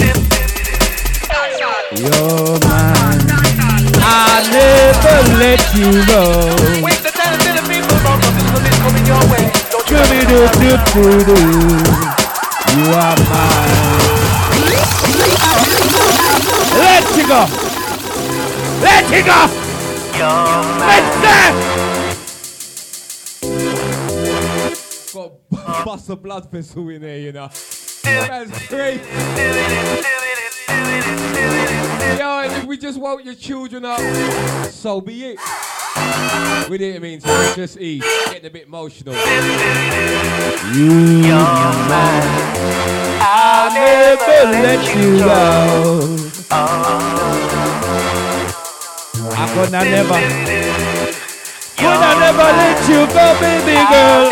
You're mine. I'll never let you go. Wait the time till the people from the business coming your way. Don't you Do-do-do-do-do. You are mine. Let you go. Let you go. Let's Got bust a blood vessel in there, you know. That's crazy. Yo, and if we just woke your children up, so be it. We didn't mean to, just eat. Getting a bit emotional. You're mine. I'll never let you go. I could never let you go, baby girl.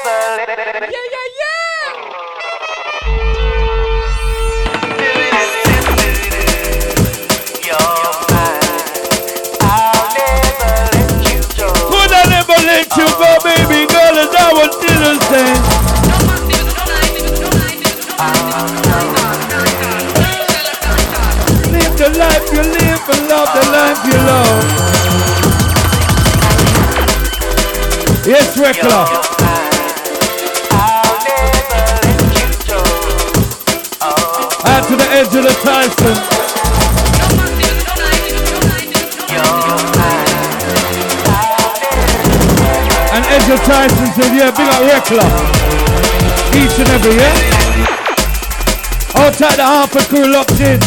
Let you go, baby girl, as I was innocent. Live the life you live and love the life you love. Yes, Rekla. Out to the edge of the Tyson. And Edge of Tyson said, yeah, big up Rekla. Each and every, yeah? All tight the Harper crew locked in.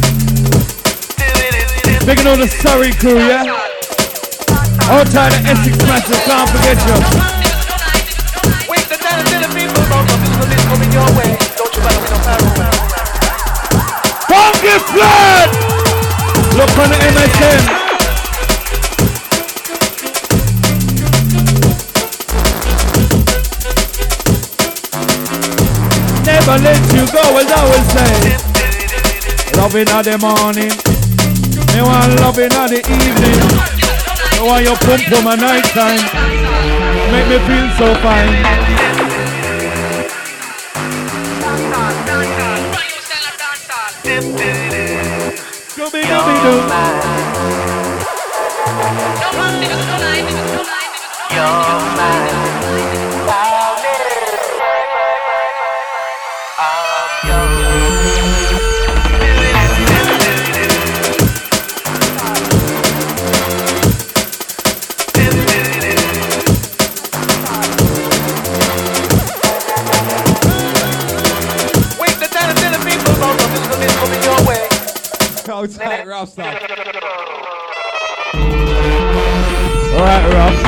Big and all the Surrey crew, yeah? All tight the Essex Masters, can't forget you. wait the time till the people from the business coming your way. Don't you bother with no pharaoh. Funky Flood! Look on the MSN. Never let you go, as I will say. Loving on the morning, me want loving on the evening. Me want your pump for my night time. Make me feel so fine. Scooby-Dooby-Doo. You're mine. batter up.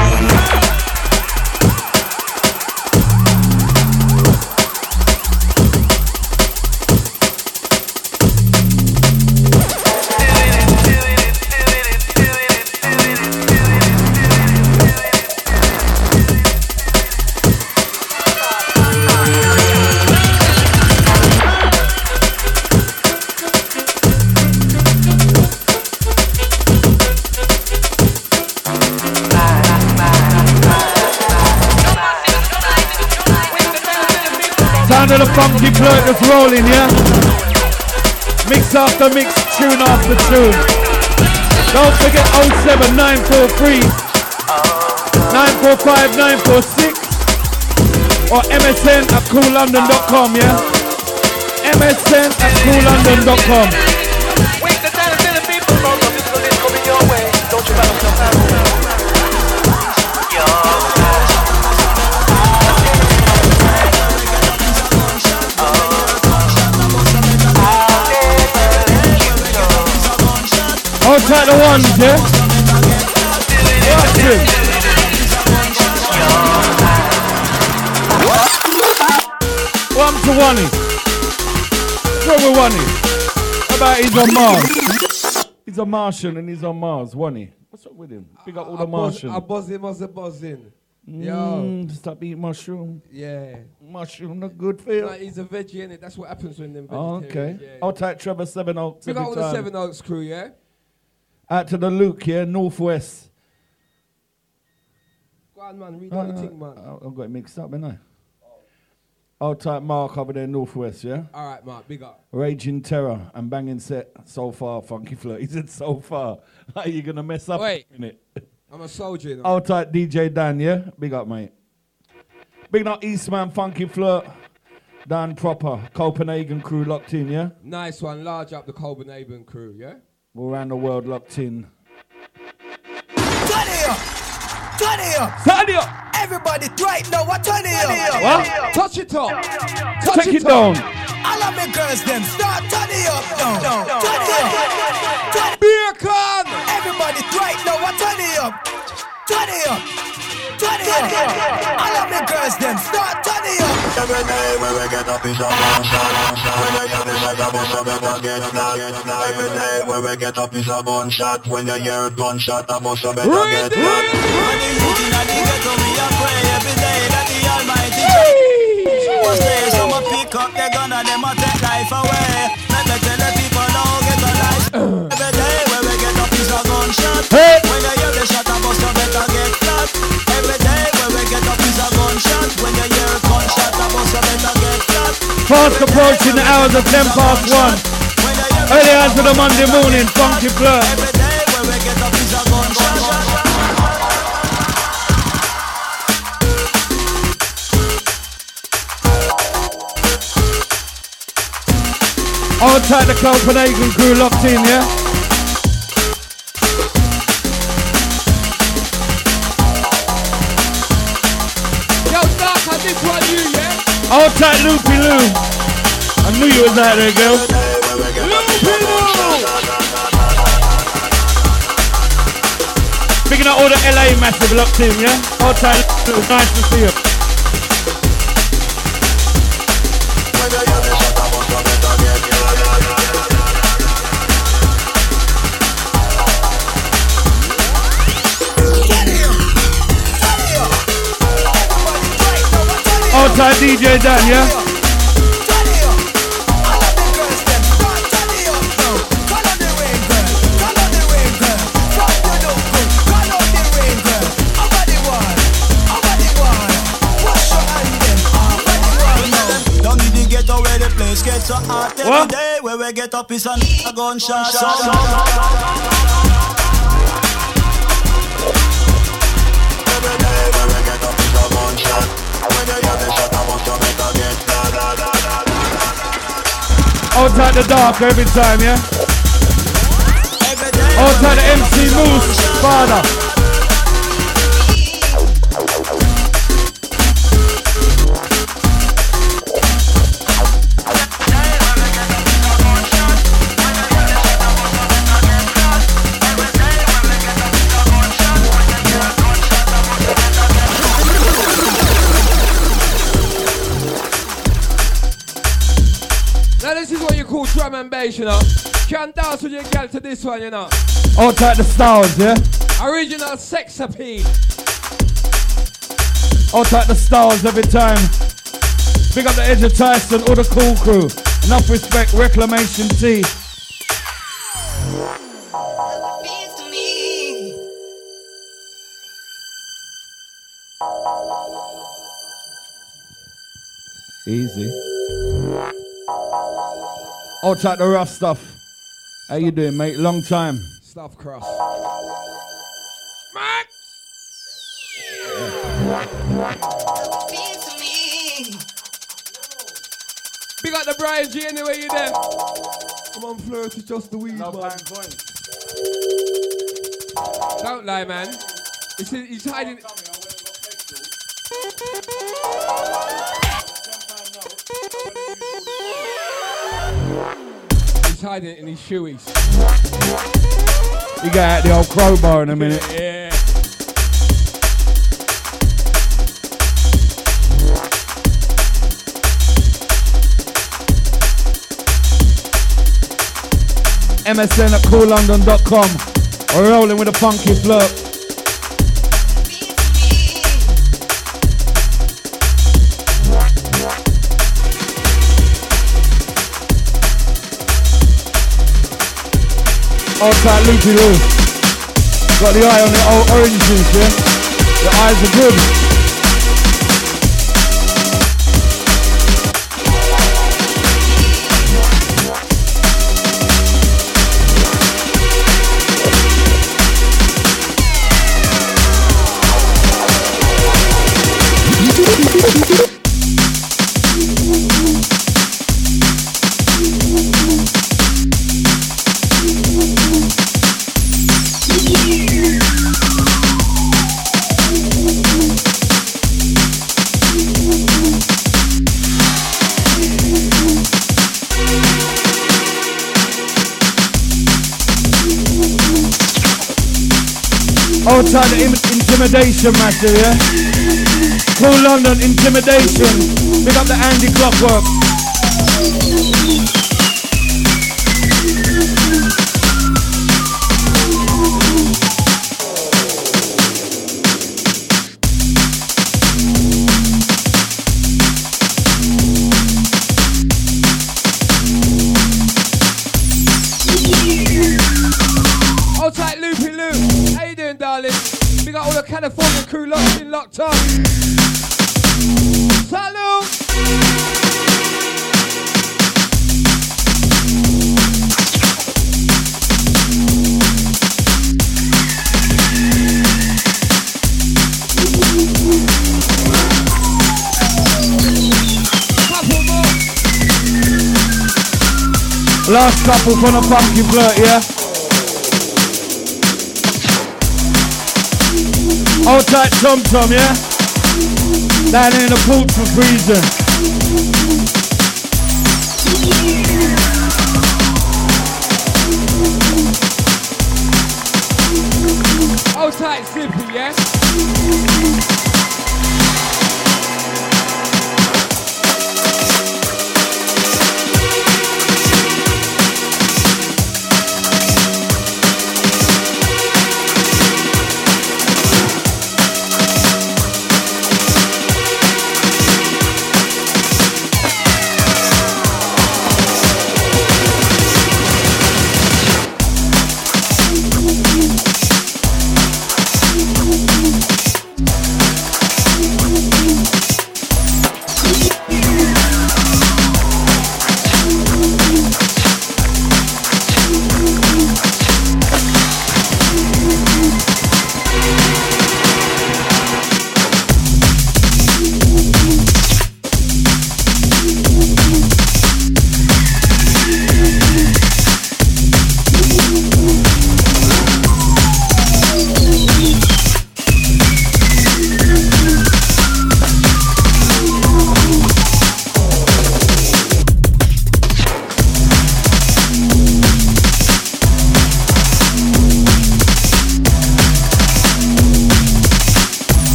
Sound of the funky flirt that's rolling, yeah? Mix after mix, tune after tune. Don't forget 07943 945 946 or MSN at coollondon.com, yeah? MSN at coollondon.com. Hold tight the ones, yeah? Watch it. One to Wani. What's wrong with Wani? How about he's on Mars? He's a Martian and he's on Mars. Wani. What's up with him? Pick up all the Martians. I buzz him as a buzzing. Yo. Stop eating mushroom. Yeah. Mushroom not good for you. No, he's a veggie, innit? That's what happens when them Oh, vegetarians. okay. Yeah. I'll type Trevor 7 Oaks. Pick every up all the time. 7 Oaks crew, yeah? Out to the Luke, yeah? Northwest. Go on, man. Read out the thing, man. I've got it mixed up, haven't I? I'll type Mark over there, Northwest, yeah? All right, Mark. Big up. Raging Terror and Banging Set so far, Funky Flirt. He said so far. Are you going to mess up Wait. in it? I'm a soldier, you know. I'll type DJ Dan, yeah? Big up, mate. Big up Eastman, Funky Flirt. Dan Proper, Copenhagen crew locked in, yeah? Nice one. Large up the Copenhagen crew, yeah? All around the world locked in. Turn it up! Turn it up! Turn it up! Everybody right now, what turn it up? What? Touch it up! Take it down! All of me girls, them start turn it up now. Turn it up! Turn it Beer can! Everybody right now, what turn it up? Turn it up! Turn it up! All of me girls, them start turn it up. Every day when we get up is a gunshot. When you hear this, I bust a better get knocked. Every day when we get up is a gunshot. When you hear a gunshot, I bust a better get knocked. When the youth in the ghetto, me a pray every day that the Almighty one day some pick up their gun and them a take life away. Let me tell the people now get a life. Every day when we get up is a gunshot. When you hear the shot, I bust a better get flat. Every day when we get up is a gunshot. When you hear a gunshot, I bust a better get flat. Fast approaching the hours of 10 past 1. Early hours of the Monday morning, Funky Flirt. Every day when we get up is a gunshot. All tight the Copenhagen crew locked in, yeah? Yo, Dark, on this one, you, yeah? All tight Loopy Lou. I knew you was out there, girl. Loopy Lou! Picking up all the LA massive locked in, yeah? All tight Lou, nice to see you. All tight DJ Dan, yeah? Get so hot every day where we get up is a gunshot. Every day when we get up is a gunshot. When you hear the shot, I bust a better get knocked. All tight the Dark every time, yeah? All tight the MC Moose, father. drum and bass, you know. Can't dance with your girl to this one, you know. Outside the stars, yeah? Original sex appeal. Outside the stars every time. Big up the Edge of Tyson, all the cool crew. Enough respect, Reclamation T. Easy. Outside the rough stuff. How you doing, mate? Long time. Stuff cross. Big up the Brian G anyway, you there? Come on, flirt, it's just the weed, man. Don't lie, man. He's hiding. He's hiding it in his shoeies. You got out the old crowbar in a minute. Yeah. MSN at coollondon.com. We're rolling with a funky flirt. Outside Loopy Loo. Got the eye on the old orange juice, yeah? The eyes are good. Outside the intimidation master, yeah? Cool London, intimidation. Pick up the Andy Clockwork. Outside Loopy Loo. How you doing, darling? We got all the California crew locked in, locked up. Salute! Couple more. Last couple from a funky flirt, yeah? Outside Tom Tom, yeah? Down in the pool for freezing. Outside Zippy, yeah?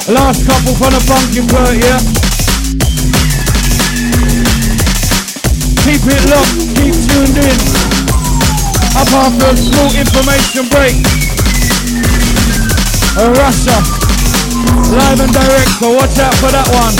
Last couple from the Funky Flirt, yeah? Keep it locked, keep tuned in. Up after a small information break. Russia, live and direct, so watch out for that one.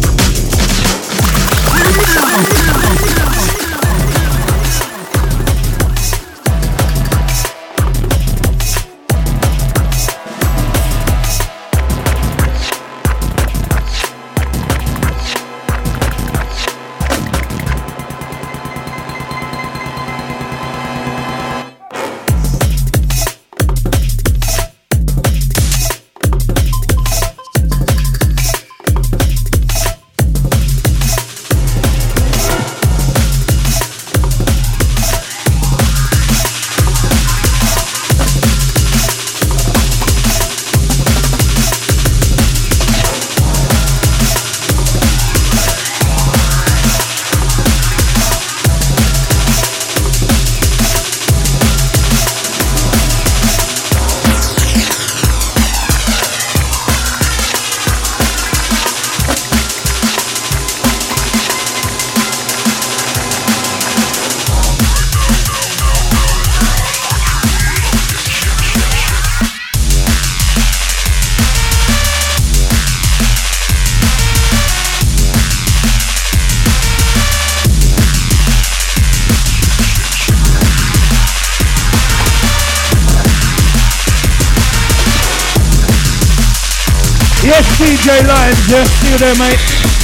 Yes, DJ Lions, yes, see you there, mate.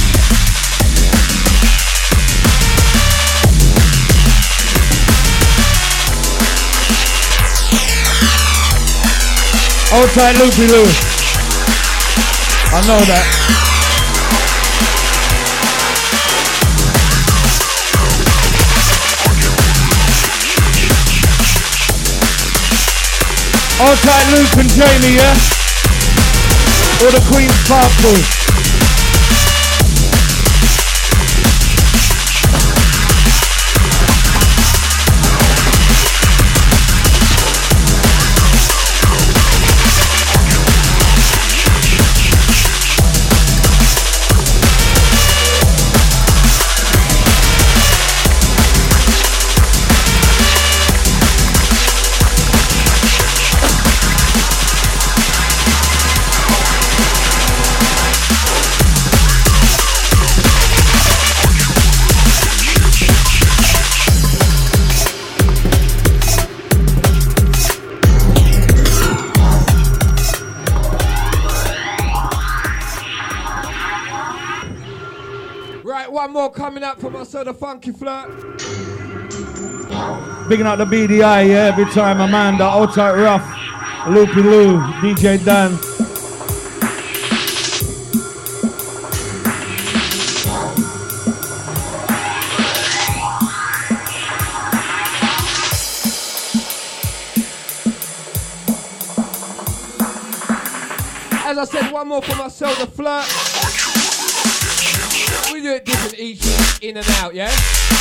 Hold tight, Loopy Lou. I know that. Hold tight, Luke and Jamie, yeah? Or the Queen's Passport. One more coming up from us, the Funky Flirt. Bigging up the BDI, yeah, every time. Amanda, All Tight Rough, Loopy Lou, DJ Dan. As I said, one more from myself, the Flirt. We do it different each in and out, yeah?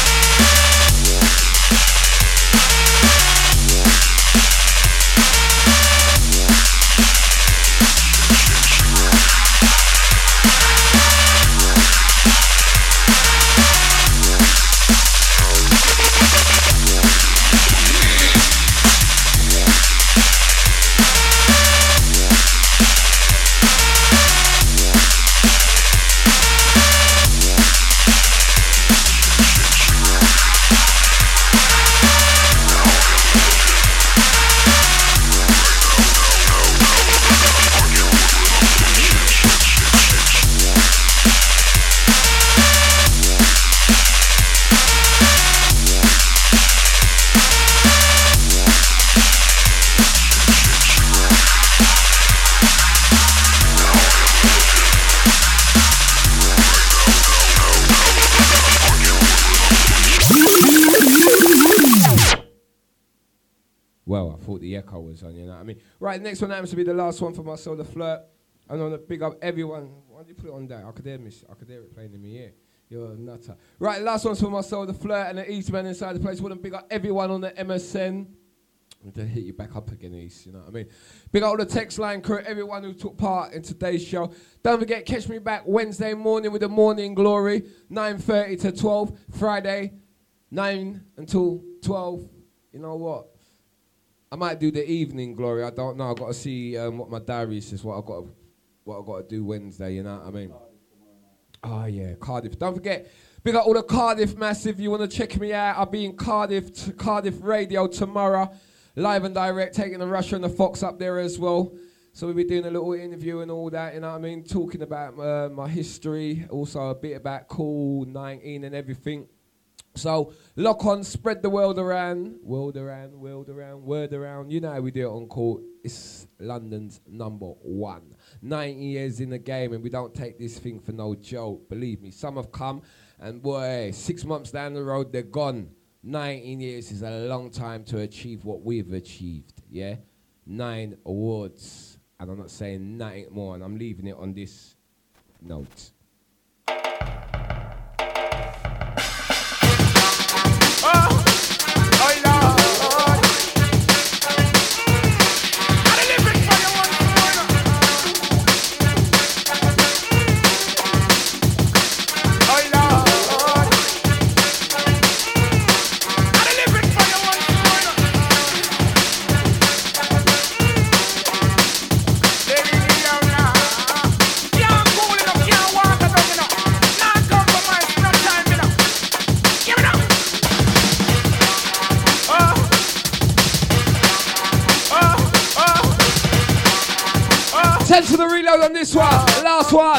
Well, I thought the echo was on, you know what I mean? Right, next one happens to be the last one for myself, the Flirt. And I want to big up everyone. Why did you put it on that? I could hear it playing in my ear. You're a nutter. Right, last one's for myself, the Flirt, and the Eastman inside the place. Want to big up everyone on the MSN. Then hit you back up again, East, you know what I mean? Big up all the text line crew, everyone who took part in today's show. Don't forget, catch me back Wednesday morning with the Morning Glory, 9:30 to 12. Friday, 9 until 12. You know what? I might do the Evening Glory. I don't know. I've got to see what my diary says, what I've got to do Wednesday, you know what I mean? Oh, yeah, Cardiff. Don't forget, big up all the Cardiff massive. You want to check me out? I'll be in Cardiff Radio tomorrow. Live and direct, taking the Russia and the Fox up there as well. So we'll be doing a little interview and all that, you know what I mean? Talking about my history, also a bit about Cool 19 and everything. So lock on, spread the word around. You know how we do it on Cool. It's London's #1. 90 years in the game, and we don't take this thing for no joke. Believe me, some have come, and boy, 6 months down the road, they're gone. 19 years is a long time to achieve what we've achieved, yeah? 9 awards, and I'm not saying nothing more, and I'm leaving it on this note. To the reload on this one, last one.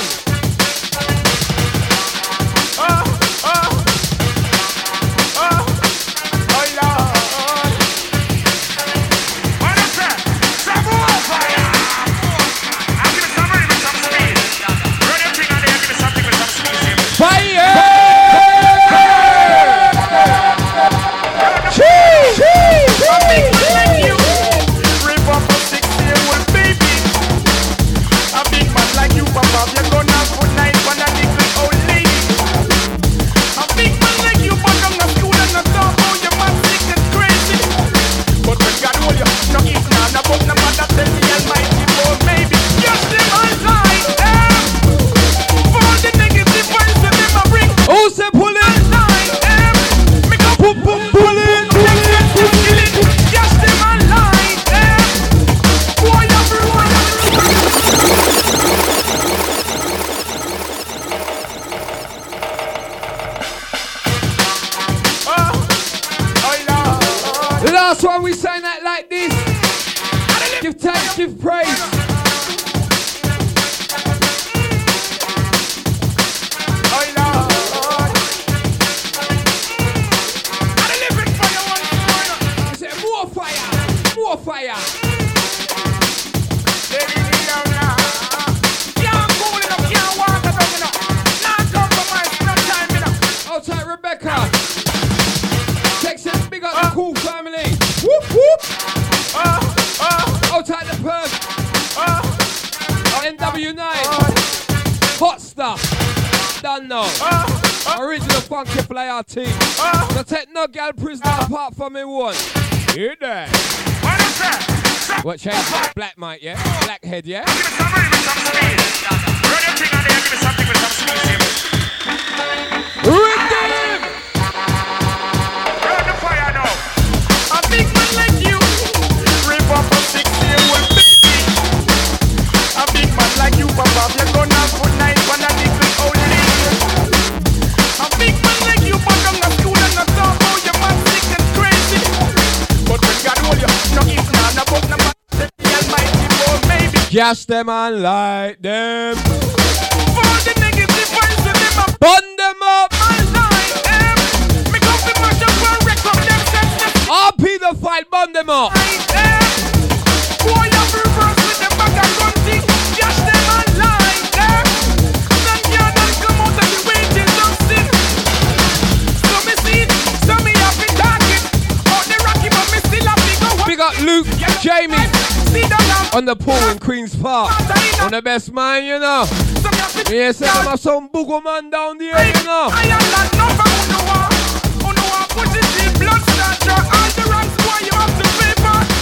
Last one, we sang that like this. Give thanks, give praise. Is it more fire? More fire. Outside Rebecca. Texas, big up the Cool family. Whoop whoop. Outside the Perth. NW9. Hot stuff. Done now. Original funky player team. So take no gal prisoner apart from me one. Hear that? What change? Black Mike, yeah? Blackhead, yeah? Rhythm! Burn the fire now. A big man like you, rip up a 6-year-old baby. A big man like you, Papa, you're gonna put knife on a little old lady. A big man like you, but I'm not school and not talk about your man sick and crazy. But when God hold you, no eat none, no book, no man, the Almighty boy, maybe. Gas them and light them. For the negative vibes of them, I burn them up. RP the fight, burn them up. Big up Luke, Jamie, on the pool in Queen's Park. On the best man, you know. Yes, I have some booger man down there, you know.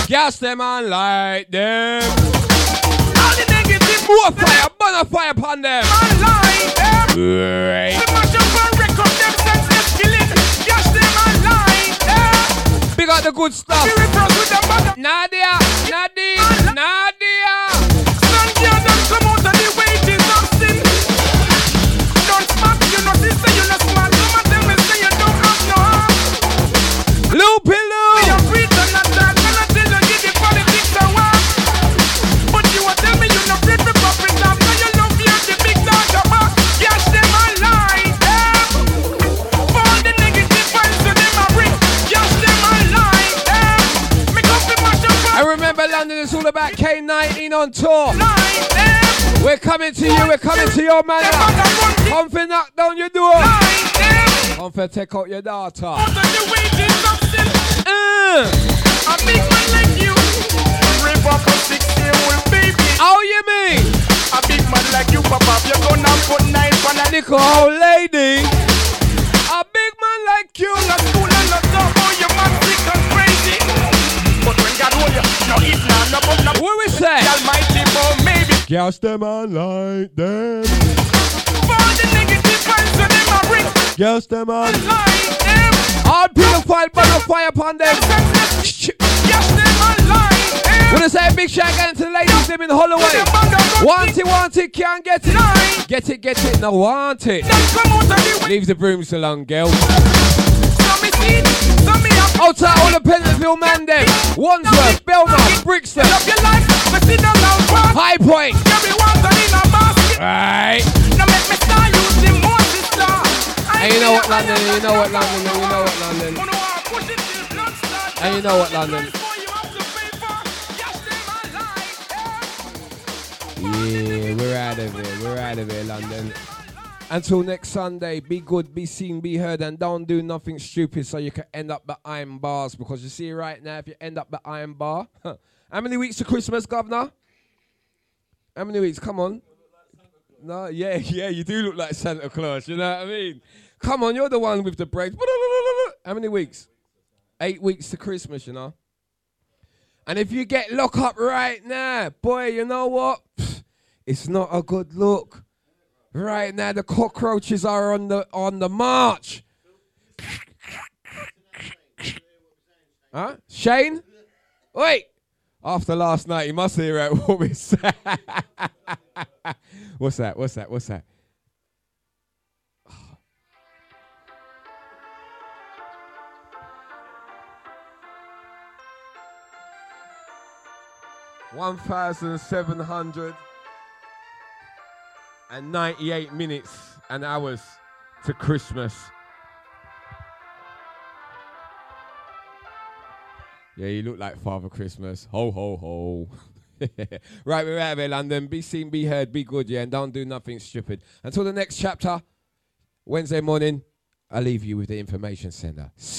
Gas them and light them. All the negative. More fire, burn a fire upon them. And light them. Right. The mash up and wreck up them senseless killing. Gas them and light them. Big out the good stuff. Nadia, Nadine, Nadia. Son girl them come out of the wages of sin. Don't smack, you know sister, you know smart. Come and tell me say you don't have no heart. Loopy Loo. You're free to not that. And until you get the politics a walk. But you will tell me you're not free to pop it up. Now you love you the big dog about. Yes, them a lie. For all the negative vibes to them a bring. Yes, them a lie. Make up the mash up. I remember London is all about K19 on tour. We're coming to you, we're coming to your man. Come for knock down your door. Come for take out your daughter. A big man like you, rip up a 6-year-old baby. How you mean? A big man like you, Papa, you're gonna put knife on a little old lady. A big man like you, not school and not talk, oh, you're man sick and crazy. But when God hold you, no eat no. What we say? The Almighty, but maybe. Gas them and light them. For the negative vibes to them a ring. Gas them and light them. All purified by the fire upon them. Gas them and light them. Wanna say a big shout out to the ladies them in Holloway. Want it, can't get it. Get it, no want it. Leave the brooms alone, girl. Outside all the Pentonville man them. Wandsworth, Belmont, Brixton, High Point. Right. And you know what, London? And you know what, London? Yeah, we're out of here, London. Until next Sunday, be good, be seen, be heard, and don't do nothing stupid so you can end up behind bars. Because you see right now, if you end up behind bar, how many weeks to Christmas, Governor? How many weeks? Come on. No, yeah, you do look like Santa Claus, you know what I mean? Come on, you're the one with the braids. How many weeks? 8 weeks to Christmas, you know? And if you get locked up right now, boy, you know what? It's not a good look. Right now, the cockroaches are on the march. Huh? Shane? Wait. After last night, you must hear what we said. What's that? $1,798 minutes and hours to Christmas. Yeah, you look like Father Christmas. Ho, ho, ho. Right, we're out of here, London. Be seen, be heard, be good, yeah, and don't do nothing stupid. Until the next chapter, Wednesday morning, I'll leave you with the information center.